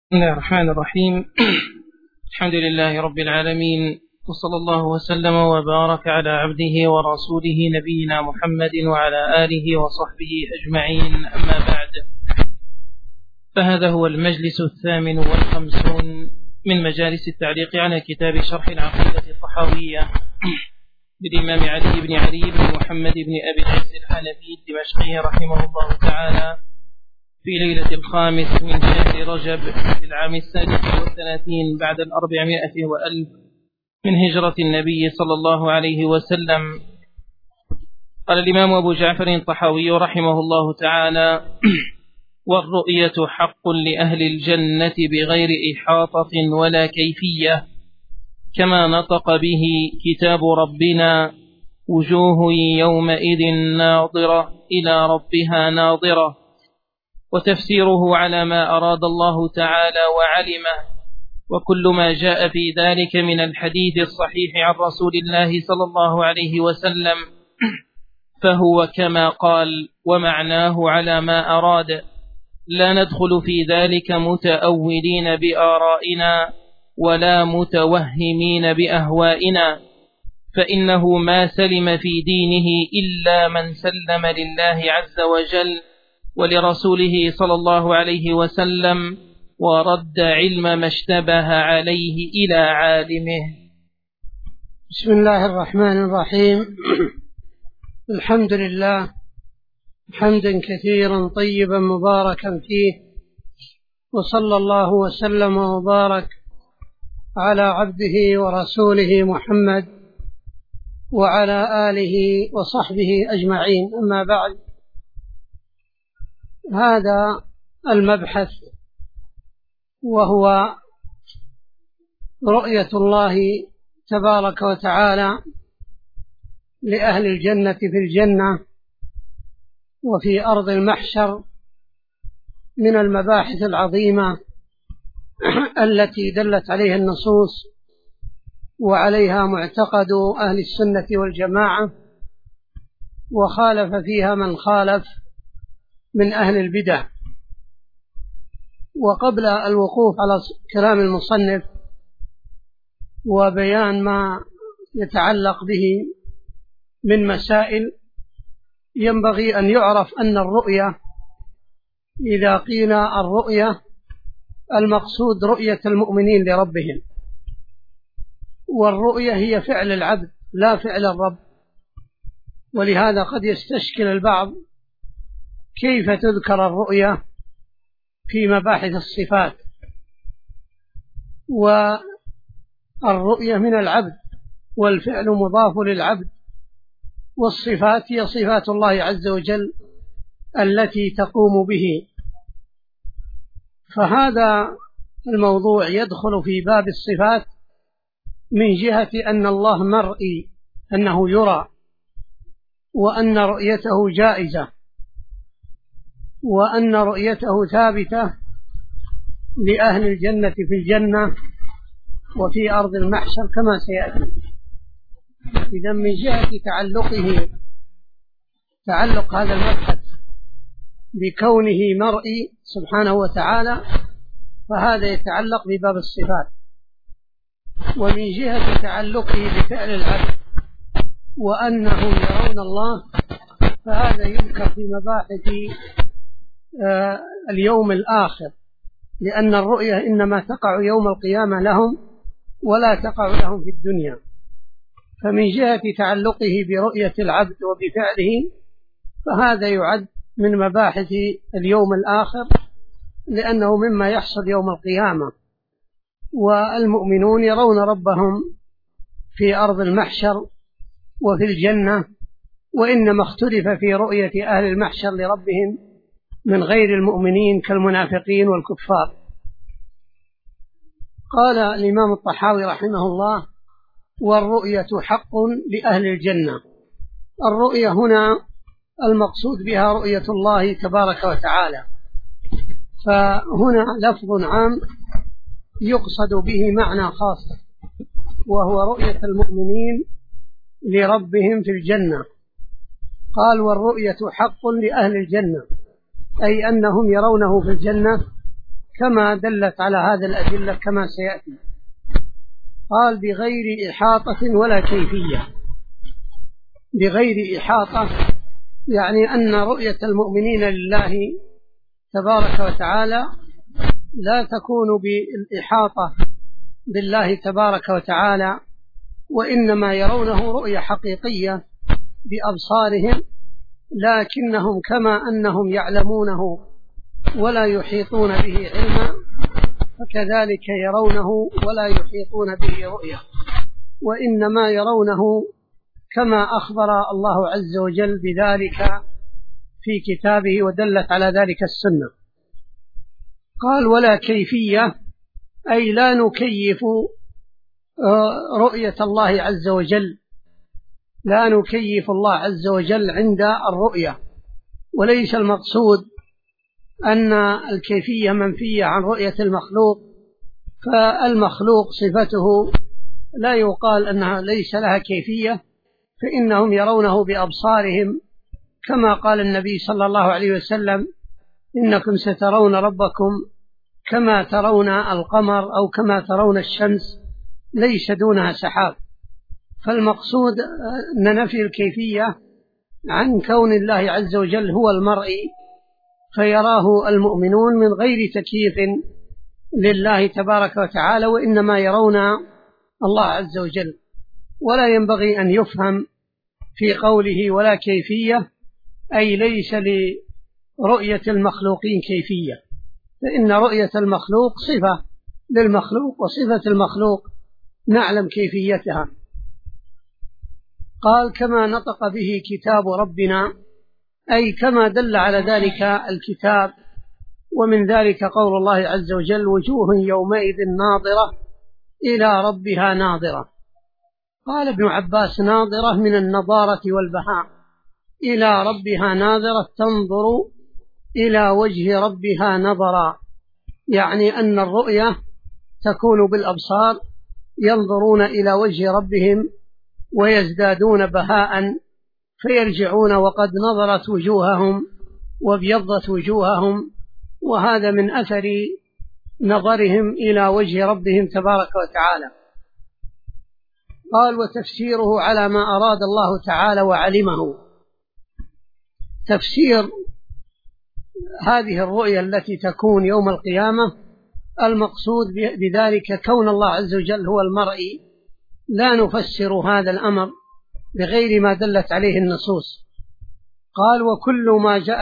بسم الله الرحمن الرحيم. الحمد لله رب العالمين، وصلى الله وسلم وبارك على عبده ورسوله نبينا محمد وعلى آله وصحبه أجمعين، أما بعد، فهذا هو المجلس 58 من مجالس التعليق على كتاب شرح العقيدة الطحاوية للإمام علي بن علي بن محمد بن أبي العز الحنفي الدمشقي رحمه الله تعالى، في ليلة 5 من شهر رجب في العام 36 بعد 400 وألف من هجرة النبي صلى الله عليه وسلم. قال الإمام أبو جعفر الطحاوي رحمه الله تعالى: والرؤية حق لأهل الجنة بغير إحاطة ولا كيفية، كما نطق به كتاب ربنا: وجوه يومئذ ناظرة إلى ربها ناظرة. وتفسيره على ما أراد الله تعالى وعلمه، وكل ما جاء في ذلك من الحديث الصحيح عن رسول الله صلى الله عليه وسلم فهو كما قال، ومعناه على ما أراد، لا ندخل في ذلك متأولين بآرائنا ولا متوهمين بأهوائنا، فإنه ما سلم في دينه إلا من سلم لله عز وجل ولرسوله صلى الله عليه وسلم، ورد علم ما اشتبه عليه إلى عالمه. بسم الله الرحمن الرحيم. الحمد لله حمدا كثيرا طيبا مباركا فيه، وصلى الله وسلم وبارك على عبده ورسوله محمد وعلى آله وصحبه أجمعين، أما بعد. هذا المبحث وهو رؤية الله تبارك وتعالى لأهل الجنة في الجنة وفي أرض المحشر من المباحث العظيمة التي دلت عليها النصوص وعليها معتقد أهل السنة والجماعة، وخالف فيها من خالف من أهل البدع. وقبل الوقوف على كلام المصنف وبيان ما يتعلق به من مسائل، ينبغي أن يعرف أن الرؤية، إذا قيل الرؤية، المقصود رؤية المؤمنين لربهم، والرؤية هي فعل العبد لا فعل الرب. ولهذا قد يستشكل البعض كيف تذكر الرؤية في مباحث الصفات، والرؤية من العبد والفعل مضاف للعبد، والصفات هي صفات الله عز وجل التي تقوم به. فهذا الموضوع يدخل في باب الصفات من جهة أن الله مرئي، أنه يرى، وأن رؤيته جائزة، وأن رؤيته ثابتة لأهل الجنة في الجنة وفي أرض المحشر كما سيأتي. إذا من جهة تعلق هذا المبحث بكونه مرئي سبحانه وتعالى، فهذا يتعلق بباب الصفات. ومن جهة تعلقه بفعل العبد وأنه يرون الله، فهذا يذكر في مباحث اليوم الآخر، لأن الرؤية إنما تقع يوم القيامة لهم ولا تقع لهم في الدنيا. فمن جهة تعلقه برؤية العبد وبفعله، فهذا يعد من مباحث اليوم الآخر، لأنه مما يحصل يوم القيامة، والمؤمنون يرون ربهم في أرض المحشر وفي الجنة، وإنما اختلف في رؤية أهل المحشر لربهم من غير المؤمنين كالمنافقين والكفار. قال الإمام الطحاوي رحمه الله: والرؤية حق لأهل الجنة. الرؤية هنا المقصود بها رؤية الله تبارك وتعالى، فهنا لفظ عام يقصد به معنى خاص، وهو رؤية المؤمنين لربهم في الجنة. قال: والرؤية حق لأهل الجنة، أي أنهم يرونه في الجنة كما دلت على هذا الأدلة كما سيأتي. قال بغير إحاطة ولا كيفية. بغير إحاطة يعني أن رؤية المؤمنين لله تبارك وتعالى لا تكون بالإحاطة بالله تبارك وتعالى، وإنما يرونه رؤية حقيقية بأبصارهم، لكنهم كما أنهم يعلمونه ولا يحيطون به علما، فكذلك يرونه ولا يحيطون به رؤية، وإنما يرونه كما أخبر الله عز وجل بذلك في كتابه ودلت على ذلك السنة. قال ولا كيفية أي لا نكيف رؤية الله عز وجل، لا نكيف الله عز وجل عند الرؤية، وليس المقصود أن الكيفية منفية عن رؤية المخلوق، فالمخلوق صفته لا يقال أنها ليس لها كيفية، فإنهم يرونه بأبصارهم كما قال النبي صلى الله عليه وسلم إنكم سترون ربكم كما ترون القمر أو كما ترون الشمس ليس دونها سحاب. فالمقصود أن نفي الكيفية عن كون الله عز وجل هو المرئي، فيراه المؤمنون من غير تكييف لله تبارك وتعالى، وإنما يرون الله عز وجل. ولا ينبغي أن يفهم في قوله ولا كيفية أي ليس لرؤية المخلوقين كيفية، فإن رؤية المخلوق صفة للمخلوق، وصفة المخلوق نعلم كيفيتها. قال كما نطق به كتاب ربنا أي كما دل على ذلك الكتاب، ومن ذلك قول الله عز وجل وجوه يومئذ ناظرة إلى ربها ناظرة. قال ابن عباس ناظرة من النضارة والبهاء، إلى ربها ناظرة تنظر إلى وجه ربها نظرا، يعني أن الرؤية تكون بالأبصار، ينظرون إلى وجه ربهم ويزدادون بهاء، فيرجعون وقد نظرت وجوههم وابيضت وجوههم، وهذا من أثر نظرهم إلى وجه ربهم تبارك وتعالى. قال وتفسيره على ما أراد الله تعالى وعلمه. تفسير هذه الرؤيا التي تكون يوم القيامة المقصود بذلك كون الله عز وجل هو المرئي، لا نفسر هذا الأمر بغير ما دلت عليه النصوص. قال وكل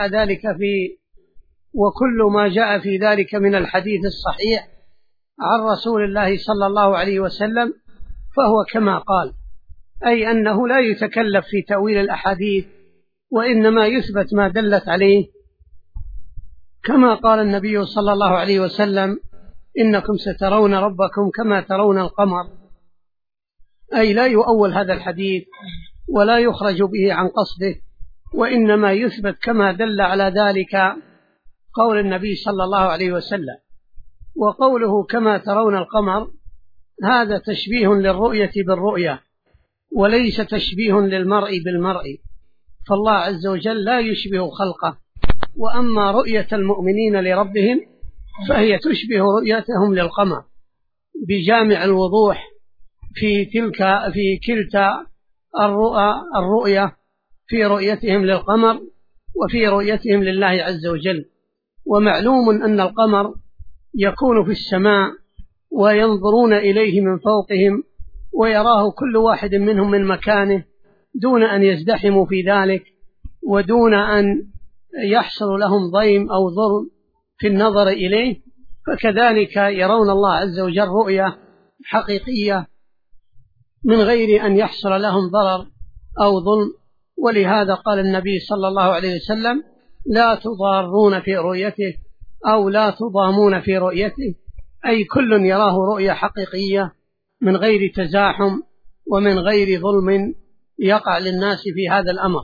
ما جاء في ذلك من الحديث الصحيح عن رسول الله صلى الله عليه وسلم فهو كما قال، أي أنه لا يتكلف في تأويل الأحاديث، وإنما يثبت ما دلت عليه، كما قال النبي صلى الله عليه وسلم إنكم سترون ربكم كما ترون القمر، أي لا يؤول هذا الحديث ولا يخرج به عن قصده، وإنما يثبت كما دل على ذلك قول النبي صلى الله عليه وسلم. وقوله كما ترون القمر هذا تشبيه للرؤية بالرؤية، وليس تشبيه للمرء بالمرء، فالله عز وجل لا يشبه خلقه. وأما رؤية المؤمنين لربهم فهي تشبه رؤيتهم للقمر بجامع الوضوح في كلتا الرؤية، في رؤيتهم للقمر وفي رؤيتهم لله عز وجل. ومعلوم أن القمر يكون في السماء وينظرون إليه من فوقهم ويراه كل واحد منهم من مكانه دون أن يزدحموا في ذلك، ودون أن يحصل لهم ضيم أو ظلم في النظر إليه، فكذلك يرون الله عز وجل رؤية حقيقية من غير أن يحصل لهم ضرر أو ظلم. ولهذا قال النبي صلى الله عليه وسلم لا تضارون في رؤيته أو لا تضامون في رؤيته، أي كل يراه رؤية حقيقية من غير تزاحم ومن غير ظلم يقع للناس في هذا الأمر.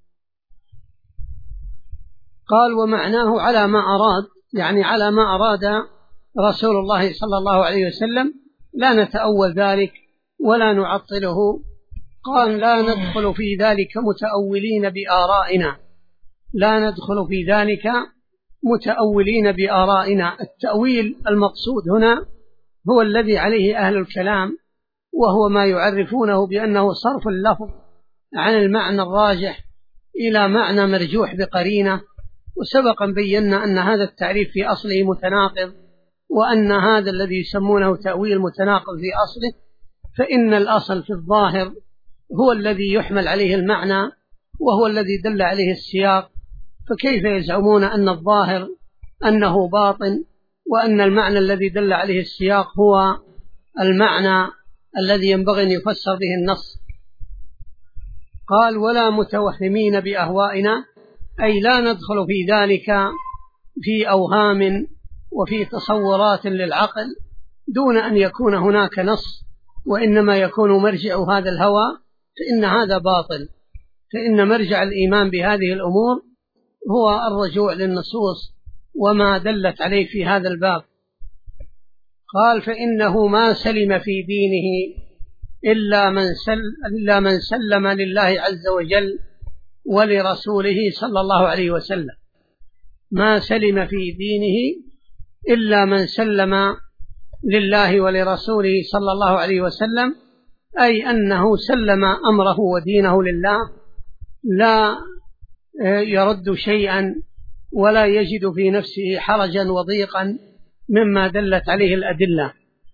قال ومعناه على ما أراد، يعني على ما أراد رسول الله صلى الله عليه وسلم، لا نتأول ذلك ولا نعطله. قال لا ندخل في ذلك متأولين بآرائنا، لا ندخل في ذلك متأولين بآرائنا. التأويل المقصود هنا هو الذي عليه أهل الكلام، وهو ما يعرفونه بأنه صرف اللفظ عن المعنى الراجح إلى معنى مرجوح بقرينة. وسبقا بينا أن هذا التعريف في أصله متناقض، وأن هذا الذي يسمونه تأويل متناقض في أصله، فإن الأصل في الظاهر هو الذي يحمل عليه المعنى، وهو الذي دل عليه السياق. فكيف يزعمون أن الظاهر أنه باطن، وأن المعنى الذي دل عليه السياق هو المعنى الذي ينبغي أن يفسر به النص؟ قال: ولا متوهمين بأهوائنا، أي لا ندخل في ذلك في أوهام وفي تصورات للعقل دون أن يكون هناك نص، وإنما يكون مرجع هذا الهوى، فإن هذا باطل. فإن مرجع الإيمان بهذه الأمور هو الرجوع للنصوص وما دلت عليه في هذا الباب. قال: فإنه ما سلم في دينه إلا من سلم لله عز وجل ولرسوله صلى الله عليه وسلم. ما سلم في دينه إلا من سلم لله ولرسوله صلى الله عليه وسلم، أي أنه سلم أمره ودينه لله، لا يرد شيئا ولا يجد في نفسه حرجا وضيقا مما دلت عليه الأدلة.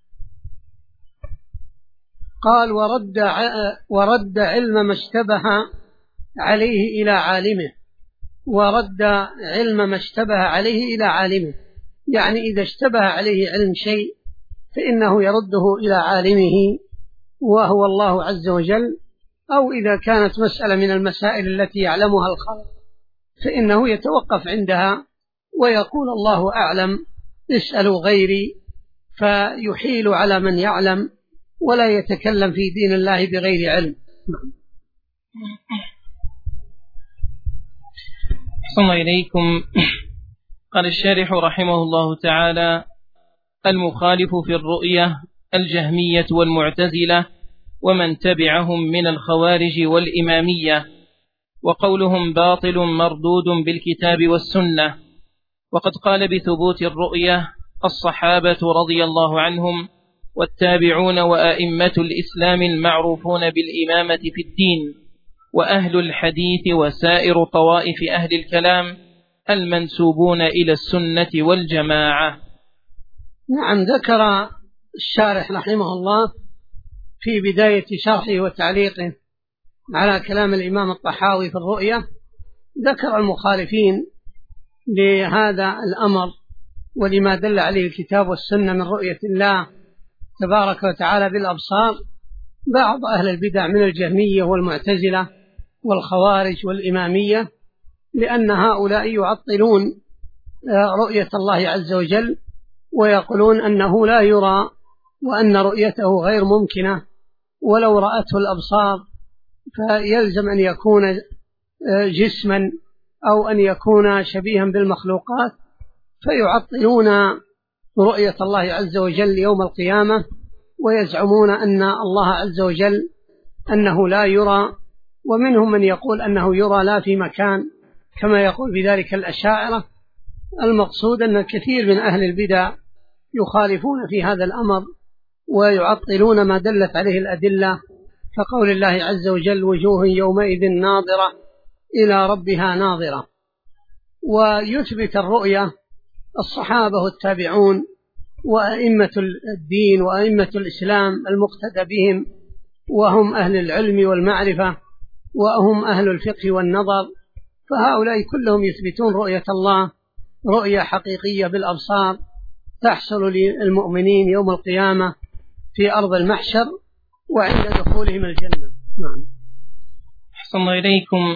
قال: ورد علم ما اشتبه عليه إلى عالمه. ورد علم ما اشتبه عليه إلى عالمه، يعني إذا اشتبه عليه علم شيء فإنه يرده إلى عالمه وهو الله عز وجل، أو إذا كانت مسألة من المسائل التي يعلمها الخلق فإنه يتوقف عندها ويقول: الله أعلم، اسألوا غيري، فيحيل على من يعلم ولا يتكلم في دين الله بغير علم. أحسن إليكم. قال الشارح رحمه الله تعالى: المخالف في الرؤية الجهمية والمعتزلة ومن تبعهم من الخوارج والإمامية، وقولهم باطل مردود بالكتاب والسنة. وقد قال بثبوت الرؤية الصحابة رضي الله عنهم والتابعون وأئمة الإسلام المعروفون بالإمامة في الدين، وأهل الحديث وسائر طوائف أهل الكلام المنسوبون إلى السنة والجماعة. نعم، ذكر الشارح رحمه الله في بداية شرحه وتعليقه على كلام الإمام الطحاوي في الرؤية، ذكر المخالفين لهذا الأمر ولما دل عليه الكتاب والسنة من رؤية الله تبارك وتعالى بالأبصار، بعض أهل البدع من الجهمية والمعتزلة والخوارج والإمامية، لأن هؤلاء يعطلون رؤية الله عز وجل ويقولون أنه لا يرى، وأن رؤيته غير ممكنة، ولو رأته الأبصار فيلزم أن يكون جسما أو أن يكون شبيها بالمخلوقات، فيعطلون رؤية الله عز وجل يوم القيامة، ويزعمون أن الله عز وجل أنه لا يرى. ومنهم من يقول أنه يرى لا في مكان، كما يقول بذلك الأشاعرة. المقصود أن كثير من أهل البدع يخالفون في هذا الأمر ويعطلون ما دلت عليه الأدلة، كقول الله عز وجل: وجوه يومئذ ناظرة إلى ربها ناظرة. ويثبت الرؤية الصحابة والتابعون وأئمة الدين وأئمة الإسلام المقتدى بهم، وهم أهل العلم والمعرفة وهم أهل الفقه والنظر، فهؤلاء كلهم يثبتون رؤية الله رؤية حقيقية بالأبصار تحصل للمؤمنين يوم القيامة في أرض المحشر وعند دخولهم الجنة. نعم. أحسن إليكم.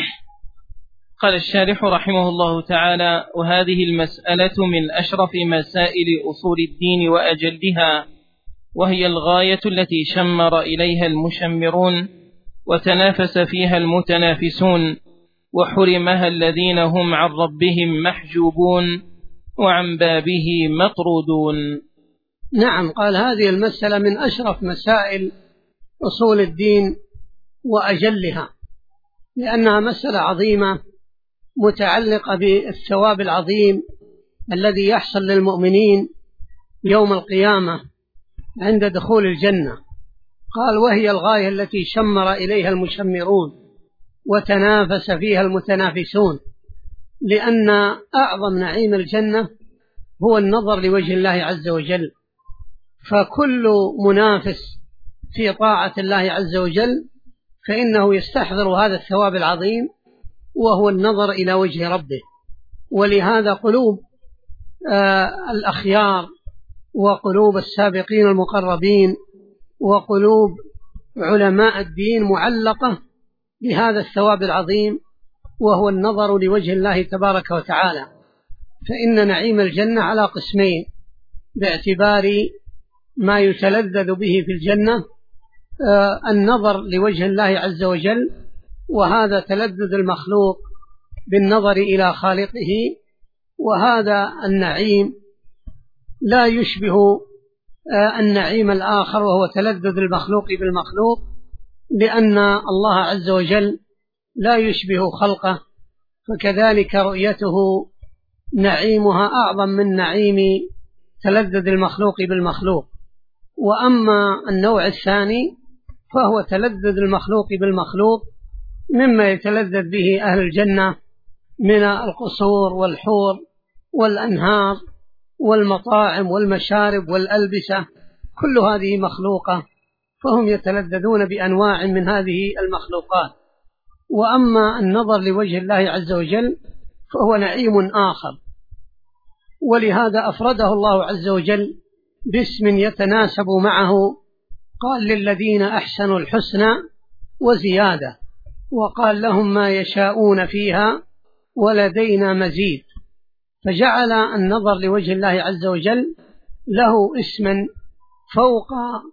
قال الشارح رحمه الله تعالى: وهذه المسألة من أشرف مسائل أصول الدين وأجلها، وهي الغاية التي شمر إليها المشمرون وتنافس فيها المتنافسون، وحرمها الذين هم عن ربهم محجوبون وعن بابه مطرودون. نعم، قال هذه المسألة من أشرف مسائل أصول الدين وأجلها، لأنها مسألة عظيمة متعلقة بالثواب العظيم الذي يحصل للمؤمنين يوم القيامة عند دخول الجنة. قال: وهي الغاية التي شمر إليها المشمرون وتنافس فيها المتنافسون، لأن أعظم نعيم الجنة هو النظر لوجه الله عز وجل، فكل منافس في طاعة الله عز وجل فإنه يستحضر هذا الثواب العظيم وهو النظر إلى وجه ربه. ولهذا قلوب الأخيار وقلوب السابقين المقربين وقلوب علماء الدين معلقة بهذا الثواب العظيم وهو النظر لوجه الله تبارك وتعالى. فإن نعيم الجنة على قسمين باعتبار ما يتلذذ به في الجنة: النظر لوجه الله عز وجل، وهذا تلذذ المخلوق بالنظر إلى خالقه، وهذا النعيم لا يشبه النعيم الآخر وهو تلذذ المخلوق بالمخلوق، لأن الله عز وجل لا يشبه خلقه، فكذلك رؤيته نعيمها أعظم من نعيم تلذذ المخلوق بالمخلوق. وأما النوع الثاني فهو تلذذ المخلوق بالمخلوق مما يتلذذ به أهل الجنة من القصور والحور والأنهار والمطاعم والمشارب والألبسة، كل هذه مخلوقة، فهم يتلذذون بأنواع من هذه المخلوقات. وأما النظر لوجه الله عز وجل فهو نعيم آخر، ولهذا أفرده الله عز وجل باسم يتناسب معه، قال: للذين أحسنوا الحسنى وزيادة، وقال: لهم ما يشاءون فيها ولدينا مزيد. فجعل النظر لوجه الله عز وجل له اسما فوق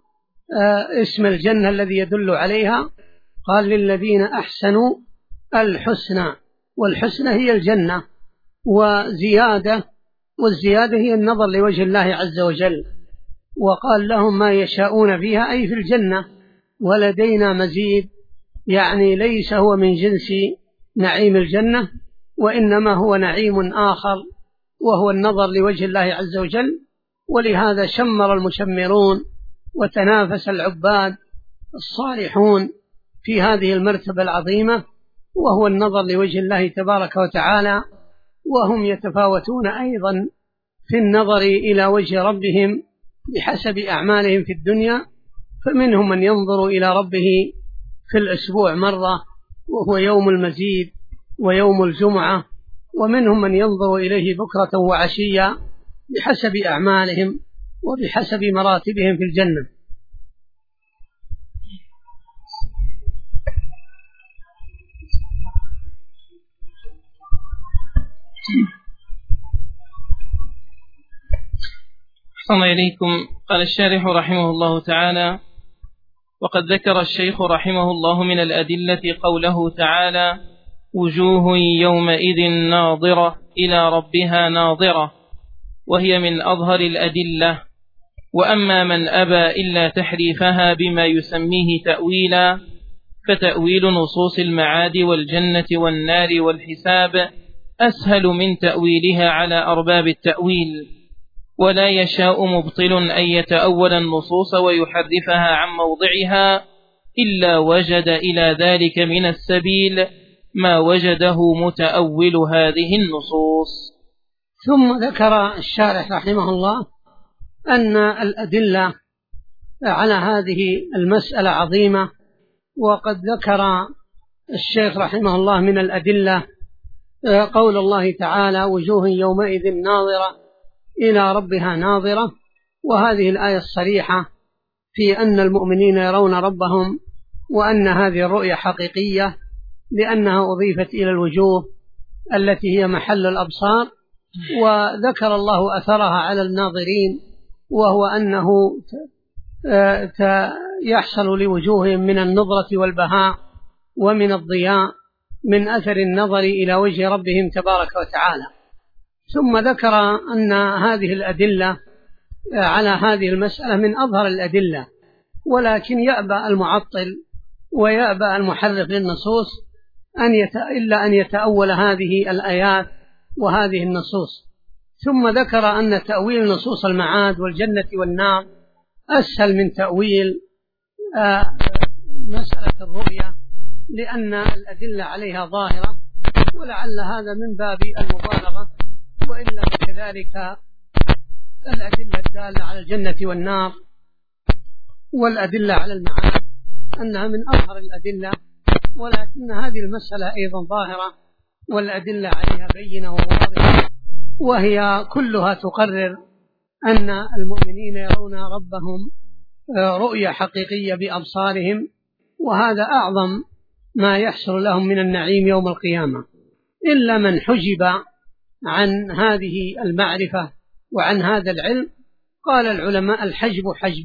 اسم الجنة الذي يدل عليها، قال: للذين أحسنوا الحسنى، والحسنى هي الجنة، وزيادة، والزيادة هي النظر لوجه الله عز وجل. وقال: لهم ما يشاءون فيها، أي في الجنة، ولدينا مزيد، يعني ليس هو من جنس نعيم الجنة، وإنما هو نعيم آخر وهو النظر لوجه الله عز وجل. ولهذا شمر المشمرون وتنافس العباد الصالحون في هذه المرتبة العظيمة، وهو النظر لوجه الله تبارك وتعالى. وهم يتفاوتون أيضا في النظر إلى وجه ربهم بحسب أعمالهم في الدنيا، فمنهم من ينظر إلى ربه في الأسبوع مرة وهو يوم المزيد ويوم الجمعة، ومنهم من ينظر إليه بكرة وعشية بحسب أعمالهم وبحسب مراتبهم في الجنة. أحسن إليكم. قال الشارح رحمه الله تعالى: وقد ذكر الشيخ رحمه الله من الأدلة قوله تعالى: وجوه يومئذ ناظرة إلى ربها ناظرة، وهي من أظهر الأدلة. وأما من أبى إلا تحريفها بما يسميه تأويلا، فتأويل نصوص المعاد والجنة والنار والحساب أسهل من تأويلها على أرباب التأويل، ولا يشاء مبطل أن يتأول النصوص ويحرفها عن موضعها إلا وجد إلى ذلك من السبيل ما وجده متأول هذه النصوص. ثم ذكر الشارح رحمه الله أن الأدلة على هذه المسألة عظيمة، وقد ذكر الشيخ رحمه الله من الأدلة قول الله تعالى: وجوه يومئذ ناظرة إلى ربها ناظرة، وهذه الآية الصريحة في أن المؤمنين يرون ربهم، وأن هذه الرؤية حقيقية لأنها أضيفت إلى الوجوه التي هي محل الأبصار. وذكر الله أثرها على الناظرين، وهو أنه يحصل لوجوههم من النضرة والبهاء ومن الضياء من أثر النظر إلى وجه ربهم تبارك وتعالى. ثم ذكر أن هذه الأدلة على هذه المسألة من أظهر الأدلة، ولكن يأبى المعطل ويأبى المحرف للنصوص إلا أن يتأول هذه الآيات وهذه النصوص. ثم ذكر أن تأويل نصوص المعاد والجنة والنار أسهل من تأويل مسألة الرؤية، لأن الأدلة عليها ظاهرة، ولعل هذا من باب المبالغة، وإلا فكذلك الأدلة الدالة على الجنة والنار والأدلة على المعاد أنها من أظهر الأدلة، ولكن هذه المسألة أيضا ظاهرة والأدلة عليها بينة وواضحة، وهي كلها تقرر أن المؤمنين يرون ربهم رؤية حقيقية بأبصارهم، وهذا أعظم ما يحصل لهم من النعيم يوم القيامة، إلا من حجب عن هذه المعرفة وعن هذا العلم. قال العلماء الحجب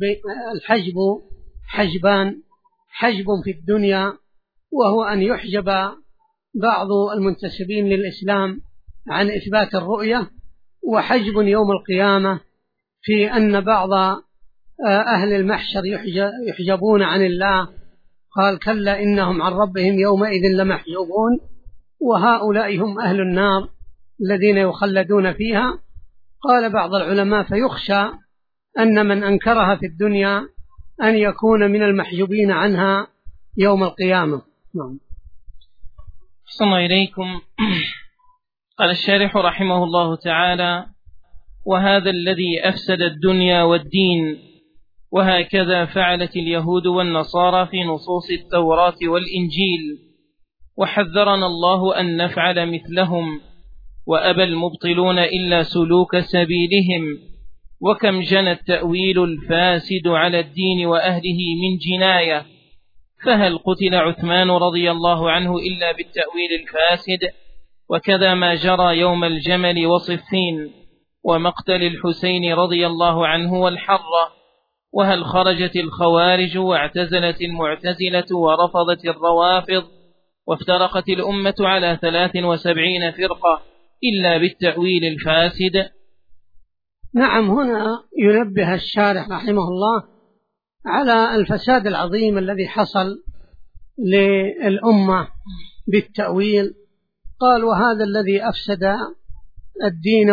حجبان: حجب في الدنيا وهو أن يحجب بعض المنتسبين للإسلام عن إثبات الرؤية، وحجب يوم القيامة في أن بعض أهل المحشر يحجبون عن الله. قال: كلا إنهم عن ربهم يومئذ لمحجوبون، وهؤلاء هم أهل النار الذين يخلدون فيها. قال بعض العلماء: فيخشى أن من أنكرها في الدنيا أن يكون من المحجوبين عنها يوم القيامة. نعم. صلى إليكم. قال الشارح رحمه الله تعالى: وهذا الذي أفسد الدنيا والدين، وهكذا فعلت اليهود والنصارى في نصوص التوراة والإنجيل، وحذرنا الله أن نفعل مثلهم، وأبى المبطلون إلا سلوك سبيلهم. وكم جنى التأويل الفاسد على الدين وأهله من جناية، فهل قتل عثمان رضي الله عنه إلا بالتأويل الفاسد؟ وكذا ما جرى يوم الجمل وصفين، ومقتل الحسين رضي الله عنه والحرة. وهل خرجت الخوارج واعتزلت المعتزلة ورفضت الروافض وافترقت الأمة على 73 فرقة إلا بالتأويل الفاسد؟ نعم. هنا ينبه الشارح رحمه الله على الفساد العظيم الذي حصل للأمة بالتأويل. قال: وهذا الذي أفسد الدين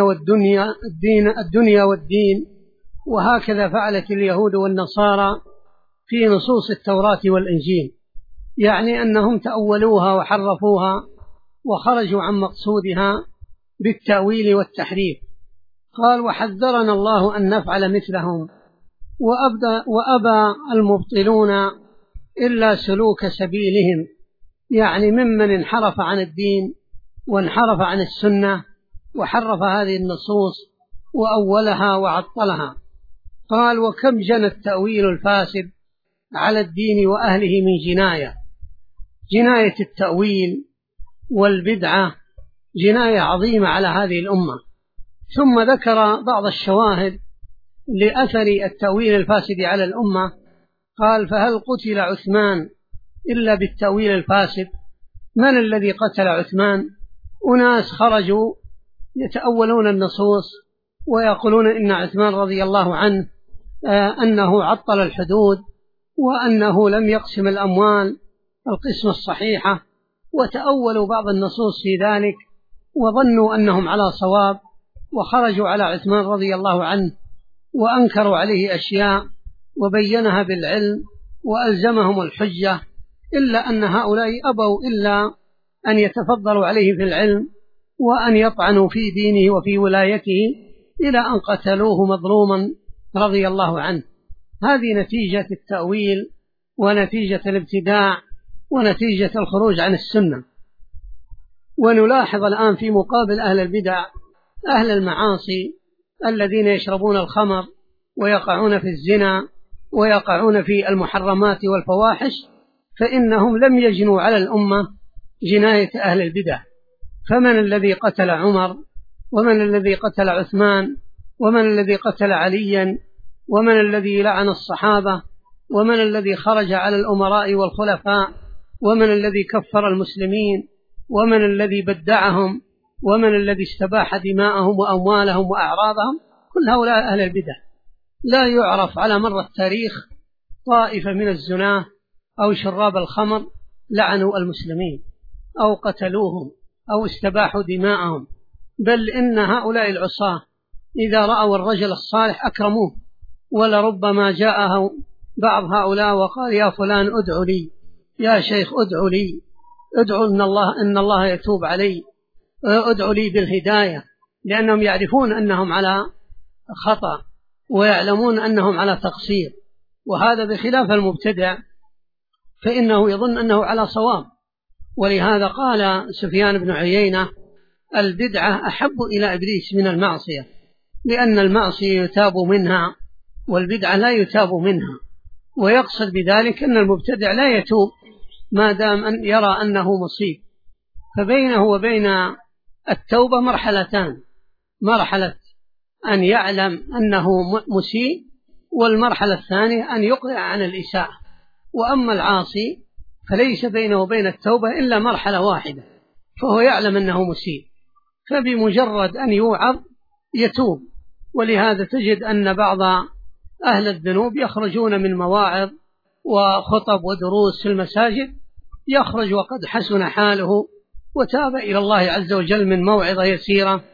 والدين، وهكذا فعلت اليهود والنصارى في نصوص التوراة والإنجيل، يعني أنهم تأولوها وحرفوها وخرجوا عن مقصودها بالتأويل والتحريف. قال: وحذرنا الله أن نفعل مثلهم، وأبى المبطلون إلا سلوك سبيلهم، يعني ممن انحرف عن الدين وانحرف عن السنة وحرف هذه النصوص وأولها وعطلها. قال: وكم جنى التأويل الفاسد على الدين وأهله من جناية التأويل والبدعة جناية عظيمة على هذه الأمة. ثم ذكر بعض الشواهد لأثر التأويل الفاسد على الأمة. قال: فهل قتل عثمان إلا بالتأويل الفاسد؟ من الذي قتل عثمان؟ أناس خرجوا يتأولون النصوص ويقولون إن عثمان رضي الله عنه أنه عطل الحدود، وأنه لم يقسم الأموال القسمة الصحيحة، وتأولوا بعض النصوص في ذلك وظنوا أنهم على صواب، وخرجوا على عثمان رضي الله عنه وأنكروا عليه أشياء وبينها بالعلم وألزمهم الحجة، إلا أن هؤلاء أبوا إلا أن يتفضلوا عليه في العلم وأن يطعنوا في دينه وفي ولايته إلى أن قتلوه مظلوما رضي الله عنه. هذه نتيجة التأويل ونتيجة الابتداع ونتيجة الخروج عن السنة. ونلاحظ الآن في مقابل أهل البدع أهل المعاصي الذين يشربون الخمر ويقعون في الزنا ويقعون في المحرمات والفواحش، فإنهم لم يجنوا على الأمة جناية أهل البدع. فمن الذي قتل عمر؟ ومن الذي قتل عثمان؟ ومن الذي قتل عليا؟ ومن الذي لعن الصحابة؟ ومن الذي خرج على الأمراء والخلفاء؟ ومن الذي كفر المسلمين؟ ومن الذي بدعهم؟ ومن الذي استباح دماءهم وأموالهم وأعراضهم؟ كل هؤلاء أهل البدع. لا يعرف على مر التاريخ طائفة من الزناه أو شراب الخمر لعنوا المسلمين أو قتلوهم أو استباحوا دماءهم، بل إن هؤلاء العصاة إذا رأوا الرجل الصالح أكرموه، ولربما جاءه بعض هؤلاء وقال يا فلان ادعو لي، يا شيخ ادعو لي، ادعو إن الله يتوب علي، ادعو لي بالهداية، لأنهم يعرفون أنهم على خطأ ويعلمون أنهم على تقصير. وهذا بخلاف المبتدع فإنه يظن أنه على صواب. ولهذا قال سفيان بن عيينة البدعة أحب إلى إبليس من المعصية، لأن المعصية يتاب منها والبدعة لا يتاب منها. ويقصد بذلك أن المبتدع لا يتوب ما دام أن يرى أنه مصيب. فبينه وبين التوبة مرحلتان: مرحلة أن يعلم أنه مسيء، والمرحلة الثانية أن يقلع عن الإساءة. وأما العاصي فليس بينه وبين التوبة إلا مرحلة واحدة، فهو يعلم أنه مسيء، فبمجرد أن يوعظ يتوب. ولهذا تجد أن بعض أهل الذنوب يخرجون من مواعظ وخطب ودروس في المساجد، يخرج وقد حسن حاله وتاب إلى الله عز وجل من موعظة يسيرة،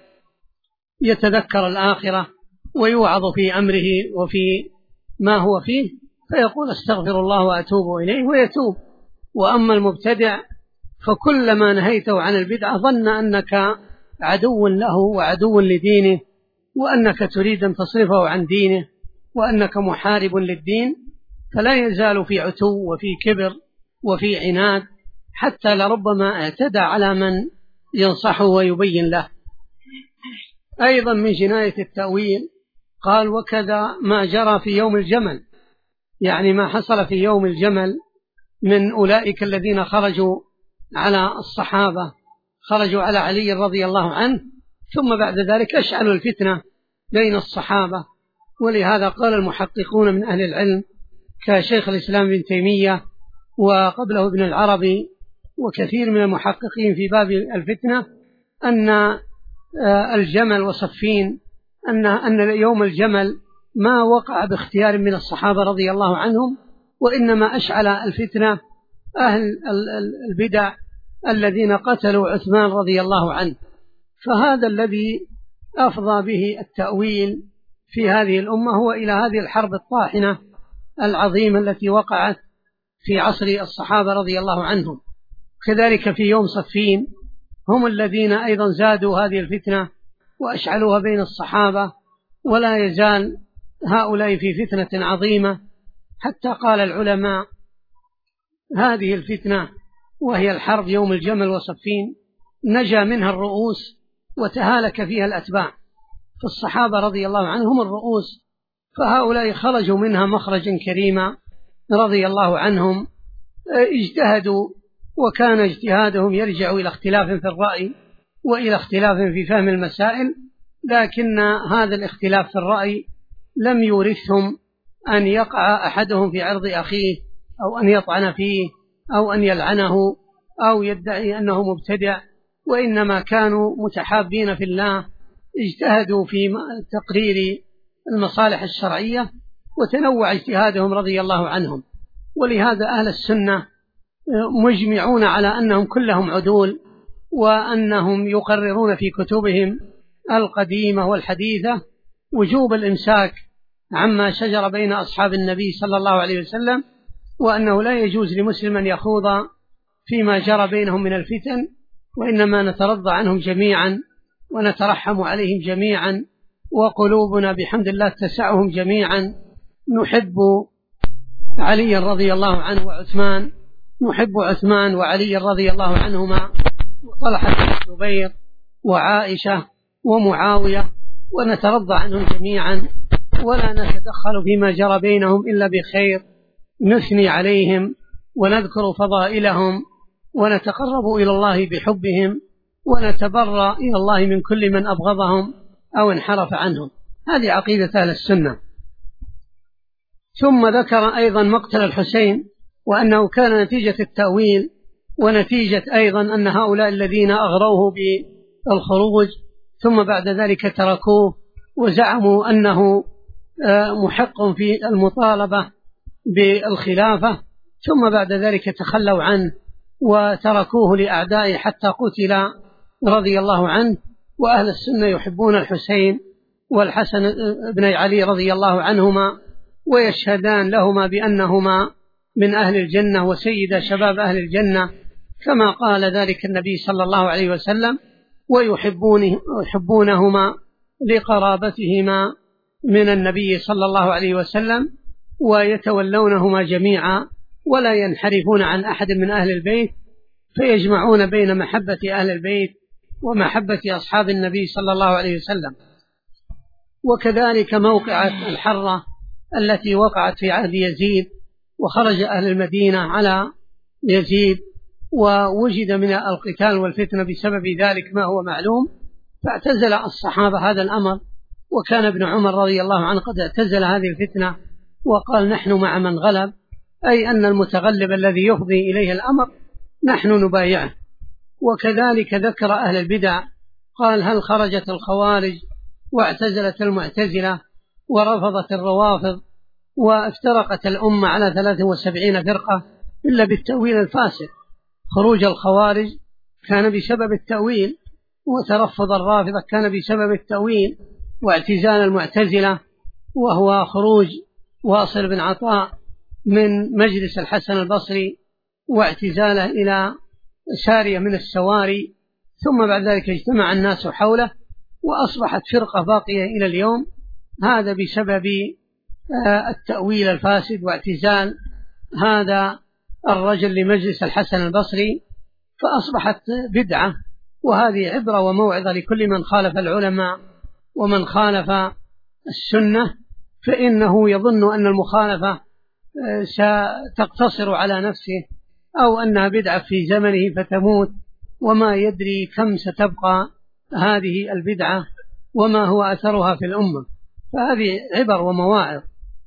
يتذكر الآخرة ويوعظ في أمره وفي ما هو فيه، فيقول استغفر الله وأتوب إليه ويتوب. وأما المبتدع فكلما نهيته عن البدعة ظن أنك عدو له وعدو لدينه، وأنك تريد أن تصرفه عن دينه، وأنك محارب للدين، فلا يزال في عتو وفي كبر وفي عناد، حتى لربما اعتدى على من ينصحه ويبين له. أيضا من جناية التأويل قال وكذا ما جرى في يوم الجمل، يعني ما حصل في يوم الجمل من أولئك الذين خرجوا على الصحابة، خرجوا على علي رضي الله عنه، ثم بعد ذلك أشعلوا الفتنة بين الصحابة. ولهذا قال المحققون من أهل العلم كشيخ الإسلام ابن تيمية وقبله ابن العربي وكثير من المحققين في باب الفتنة أن الجمل وصفين، أن يوم الجمل ما وقع باختيار من الصحابة رضي الله عنهم، وإنما أشعل الفتنة أهل البدع الذين قتلوا عثمان رضي الله عنه. فهذا الذي أفضى به التأويل في هذه الأمة هو إلى هذه الحرب الطاحنة العظيمة التي وقعت في عصر الصحابة رضي الله عنهم. كذلك في يوم صفين هم الذين أيضا زادوا هذه الفتنة وأشعلوها بين الصحابة، ولا يزال هؤلاء في فتنة عظيمة، حتى قال العلماء هذه الفتنة وهي الحرب يوم الجمل وصفين نجا منها الرؤوس وتهالك فيها الأتباع، فالصحابة رضي الله عنهم الرؤوس، فهؤلاء خرجوا منها مخرجا كريما رضي الله عنهم، اجتهدوا، وكان اجتهادهم يرجع إلى اختلاف في الرأي وإلى اختلاف في فهم المسائل، لكن هذا الاختلاف في الرأي لم يورثهم أن يقع أحدهم في عرض أخيه أو أن يطعن فيه أو أن يلعنه أو يدعي أنه مبتدع، وإنما كانوا متحابين في الله، اجتهدوا في تقرير المصالح الشرعية وتنوع اجتهادهم رضي الله عنهم. ولهذا أهل السنة مجمعون على أنهم كلهم عدول، وأنهم يقررون في كتبهم القديمة والحديثة وجوب الإمساك عما شجر بين أصحاب النبي صلى الله عليه وسلم، وأنه لا يجوز لمسلم أن يخوض فيما جرى بينهم من الفتن، وإنما نترضى عنهم جميعا ونترحم عليهم جميعا، وقلوبنا بحمد الله تسعهم جميعا. نحب علي رضي الله عنه وعثمان، نحب عثمان وعلي رضي الله عنهما وطلحة بن الزبير وعائشة ومعاوية، ونترضى عنهم جميعا ولا نتدخل فيما جرى بينهم إلا بخير، نثني عليهم ونذكر فضائلهم ونتقرب إلى الله بحبهم ونتبرأ إلى الله من كل من أبغضهم أو انحرف عنهم. هذه عقيدة أهل السنة. ثم ذكر أيضا مقتل الحسين، وأنه كان نتيجة التأويل، ونتيجة أيضا أن هؤلاء الذين أغروه بالخروج ثم بعد ذلك تركوه وزعموا أنه محق في المطالبة بالخلافة، ثم بعد ذلك تخلوا عنه وتركوه لأعدائه حتى قتل رضي الله عنه. وأهل السنة يحبون الحسين والحسن بن علي رضي الله عنهما، ويشهدان لهما بأنهما من أهل الجنة وسيد شباب أهل الجنة كما قال ذلك النبي صلى الله عليه وسلم، ويحبونهما لقرابتهما من النبي صلى الله عليه وسلم، ويتولونهما جميعا ولا ينحرفون عن أحد من أهل البيت، فيجمعون بين محبة أهل البيت ومحبة أصحاب النبي صلى الله عليه وسلم. وكذلك موقعة الحرة التي وقعت في عهد يزيد، وخرج أهل المدينة على يزيد، ووجد من القتال والفتنة بسبب ذلك ما هو معلوم، فاعتزل الصحابة هذا الأمر. وكان ابن عمر رضي الله عنه قد اعتزل هذه الفتنة وقال: نحن مع من غلب، أي أن المتغلب الذي يفضي إليه الأمر نحن نبايعه. وكذلك ذكر أهل البدع، قال: هل خرجت الخوارج واعتزلت المعتزلة ورفضت الروافض وافترقت الأمة على 73 فرقة إلا بالتأويل الفاسد؟ خروج الخوارج كان بسبب التأويل، وترفض الرافضة كان بسبب التأويل، واعتزال المعتزلة وهو خروج واصل بن عطاء من مجلس الحسن البصري واعتزاله إلى سارية من السواري، ثم بعد ذلك اجتمع الناس حوله وأصبحت فرقة باقية إلى اليوم، هذا بسبب التأويل الفاسد واعتزال هذا الرجل لمجلس الحسن البصري، فأصبحت بدعة. وهذه عبرة وموعظة لكل من خالف العلماء ومن خالف السنة، فإنه يظن أن المخالفة ستقتصر على نفسه أو أنها بدعة في زمنه فتموت، وما يدري كم ستبقى هذه البدعة وما هو أثرها في الأمة. فهذه عبر ومواعظ.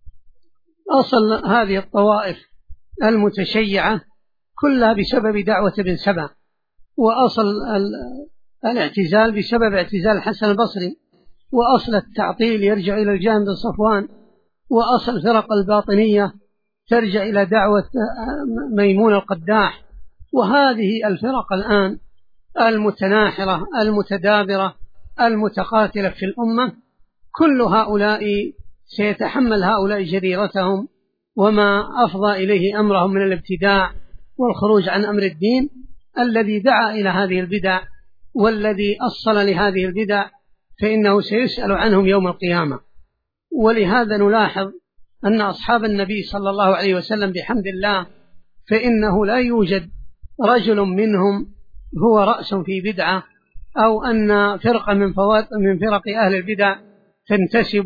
أصل هذه الطوائف المتشيعة كلها بسبب دعوة ابن سبع، وأصل الاعتزال بسبب اعتزال الحسن البصري، وأصل التعطيل يرجع إلى الجهم بن صفوان، وأصل فرق الباطنية ترجع إلى دعوة ميمون القداح. وهذه الفرق الآن المتناحرة المتدابرة المتقاتلة في الأمة، كل هؤلاء سيتحمل هؤلاء جريرتهم وما أفضى إليه أمرهم من الابتداع والخروج عن أمر الدين الذي دعا إلى هذه البدع والذي أصل لهذه البدع، فإنه سيسأل عنهم يوم القيامة. ولهذا نلاحظ أن أصحاب النبي صلى الله عليه وسلم بحمد الله فإنه لا يوجد رجل منهم هو رأس في بدعة، أو أن فرقة من فرق أهل البدع تنتسب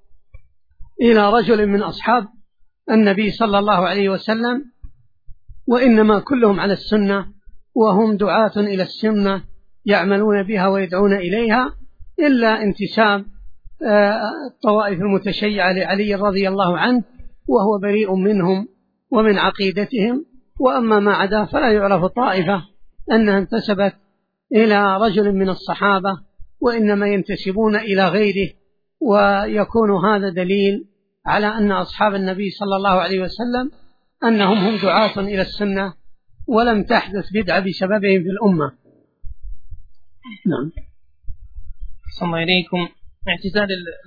إلى رجل من أصحاب النبي صلى الله عليه وسلم، وإنما كلهم على السنة، وهم دعاة إلى السنة يعملون بها ويدعون إليها، إلا انتساب الطوائف المتشيعة لعلي رضي الله عنه وهو بريء منهم ومن عقيدتهم. وأما ما عدا فلا يعرف طائفة أنها انتسبت إلى رجل من الصحابة، وإنما ينتسبون إلى غيره، ويكون هذا دليل على أن أصحاب النبي صلى الله عليه وسلم أنهم هم دعاة إلى السنة ولم تحدث بدعة بسببهم في الأمة. نعم. صلى الله عليكم. اعتزال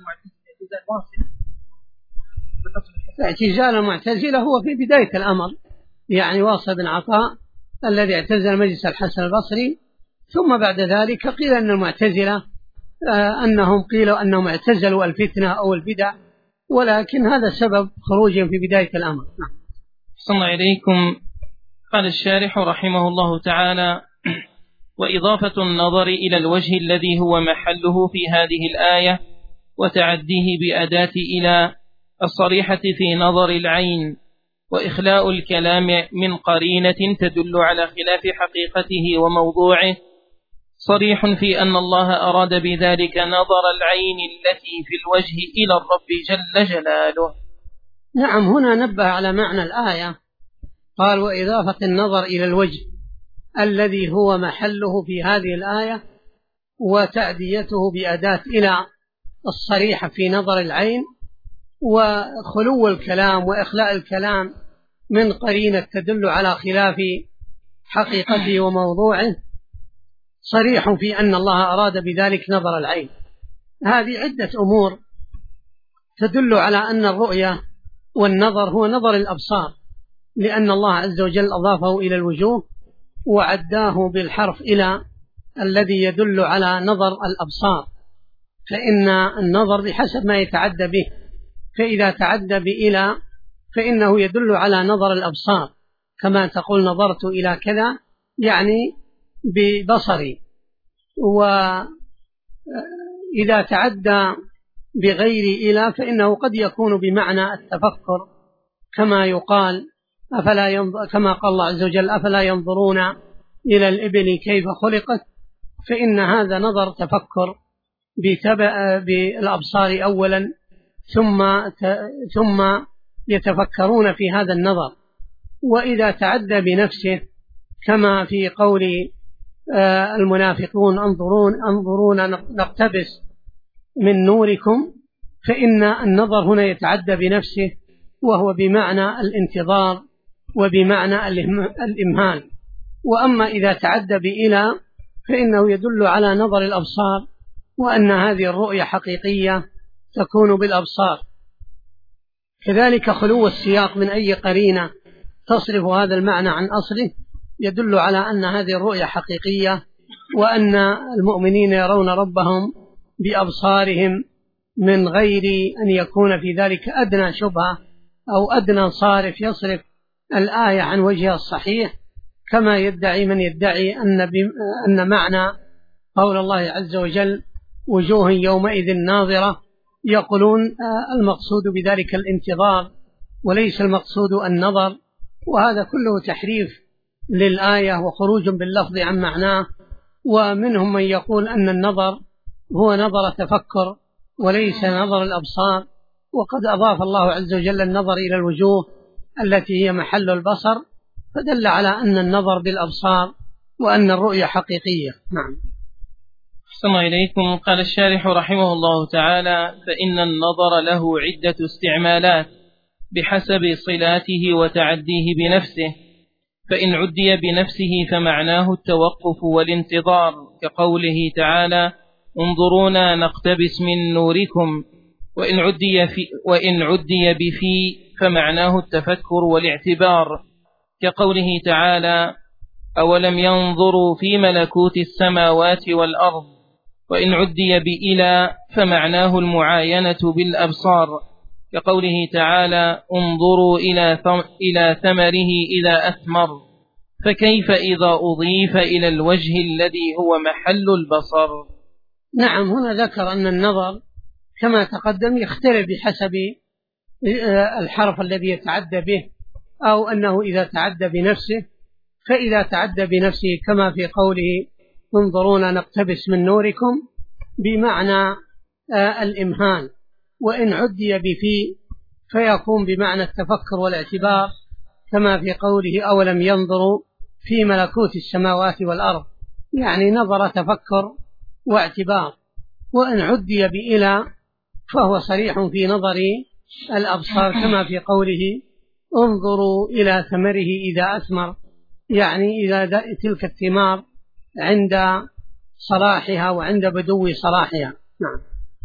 المعتزلة هو في بداية الأمر، يعني واصل بن عطاء الذي اعتزل مجلس الحسن البصري، ثم بعد ذلك قيل أن المعتزلة قيلوا أنهم اعتزلوا الفتنة أو البدع، ولكن هذا سبب خروجهم في بداية الأمر. صلى الله عليكم. قال الشارح رحمه الله تعالى: وإضافة النظر إلى الوجه الذي هو محله في هذه الآية وتعديه بأداة إلى الصريحة في نظر العين، وإخلاء الكلام من قرينة تدل على خلاف حقيقته وموضوعه، صريح في أن الله أراد بذلك نظر العين التي في الوجه إلى الرب جل جلاله. نعم، هنا نبه على معنى الآية، قال: وإضافة النظر إلى الوجه الذي هو محله في هذه الآية وتعديته بأداة إلى الصريحة في نظر العين، وخلو الكلام وإخلاء الكلام من قرينة تدل على خلاف حقيقته وموضوعه صريح في أن الله أراد بذلك نظر العين. هذه عدة أمور تدل على أن الرؤية والنظر هو نظر الأبصار، لأن الله عز وجل أضافه إلى الوجوه وعداه بالحرف إلى الذي يدل على نظر الأبصار، فإن النظر بحسب ما يتعدى به، فإذا تعدى بإلى فإنه يدل على نظر الأبصار، كما تقول نظرت إلى كذا يعني ببصري. وإذا تعدى بغير إلى فإنه قد يكون بمعنى التفكر، كما يقال كما قال الله عز وجل أفلا ينظرون إلى الإبل كيف خلقت، فإن هذا نظر تفكر بالأبصار أولا ثم يتفكرون في هذا النظر. وإذا تعدى بنفسه كما في قول المنافقون انظرونا نقتبس من نوركم، فإن النظر هنا يتعدى بنفسه وهو بمعنى الانتظار وبمعنى الإمهال. وأما إذا تعدى بإلى فإنه يدل على نظر الأبصار، وأن هذه الرؤية حقيقية تكون بالأبصار. كذلك خلو السياق من أي قرينة تصرف هذا المعنى عن أصله يدل على أن هذه الرؤية حقيقية، وأن المؤمنين يرون ربهم بأبصارهم من غير أن يكون في ذلك أدنى شبهة أو أدنى صارف يصرف الآية عن وجهها الصحيح، كما يدعي من يدعي أن معنى قول الله عز وجل وجوه يومئذ ناظرة يقولون المقصود بذلك الانتظار وليس المقصود النظر، وهذا كله تحريف للآية وخروج باللفظ عن معناه. ومنهم من يقول أن النظر هو نظر تفكر وليس نظر الأبصار، وقد أضاف الله عز وجل النظر إلى الوجوه التي هي محل البصر، فدل على أن النظر بالأبصار وأن الرؤية حقيقية. نعم. أحسن إليكم. قال الشارح رحمه الله تعالى: فإن النظر له عدة استعمالات بحسب صلاته وتعديه بنفسه، فإن عدي بنفسه فمعناه التوقف والانتظار، كقوله تعالى: انظرونا نقتبس من نوركم. وإن عدي بفي فمعناه التفكر والاعتبار، كقوله تعالى: أولم ينظروا في ملكوت السماوات والأرض. وإن عدي بإلى فمعناه المعاينة بالأبصار، كقوله تعالى: انظروا إلى ثمره إذا أثمر. فكيف إذا أضيف إلى الوجه الذي هو محل البصر؟ نعم، هنا ذكر أن النظر كما تقدم يختلف بحسب الحرف الذي يتعدى به، أو أنه إذا تعدى بنفسه، فإذا تعدى بنفسه كما في قوله انظرونا نقتبس من نوركم بمعنى الإمهال، وإن عدي بفي فيكون بمعنى التفكر والاعتبار، كما في قوله أولم ينظروا في ملكوت السماوات والأرض، يعني نظر تفكر واعتبار. وإن عدي بإلى فهو صريح في نظر الأبصار، كما في قوله انظروا إلى ثمره إذا أثمر، يعني إذا تلك الثمار عند صلاحها وعند بدو صلاحها. نعم.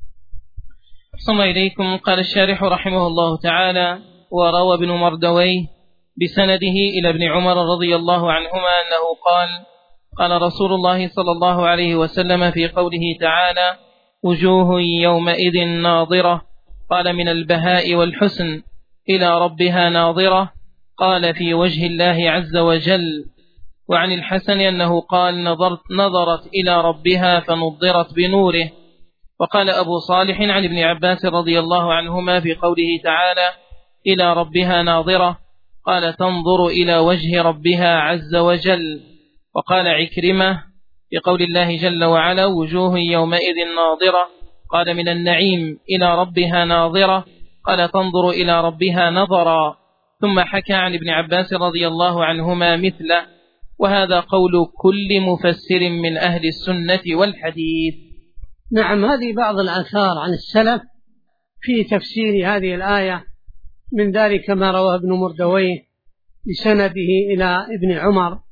صلى إليكم. قال الشارح رحمه الله تعالى: وروى ابن مردويه بسنده إلى ابن عمر رضي الله عنهما أنه قال رسول الله صلى الله عليه وسلم في قوله تعالى: وجوه يومئذ ناظرة، قال من البهاء والحسن إلى ربها ناظرة، قال في وجه الله عز وجل. وعن الحسن أنه قال: نظرت إلى ربها فنضرت بنوره. وقال أبو صالح عن ابن عباس رضي الله عنهما في قوله تعالى: إلى ربها ناظرة، قال تنظر إلى وجه ربها عز وجل. وقال عكرمة في قول الله جل وعلا: وجوه يومئذ ناظرة، قال من النعيم إلى ربها ناظرة، قال تنظر إلى ربها نظرا. ثم حكى عن ابن عباس رضي الله عنهما مثله، وهذا قول كل مفسر من أهل السنة والحديث. نعم، هذه بعض الآثار عن السلف في تفسير هذه الآية، من ذلك ما رواه ابن مردويه بسنده إلى ابن عمر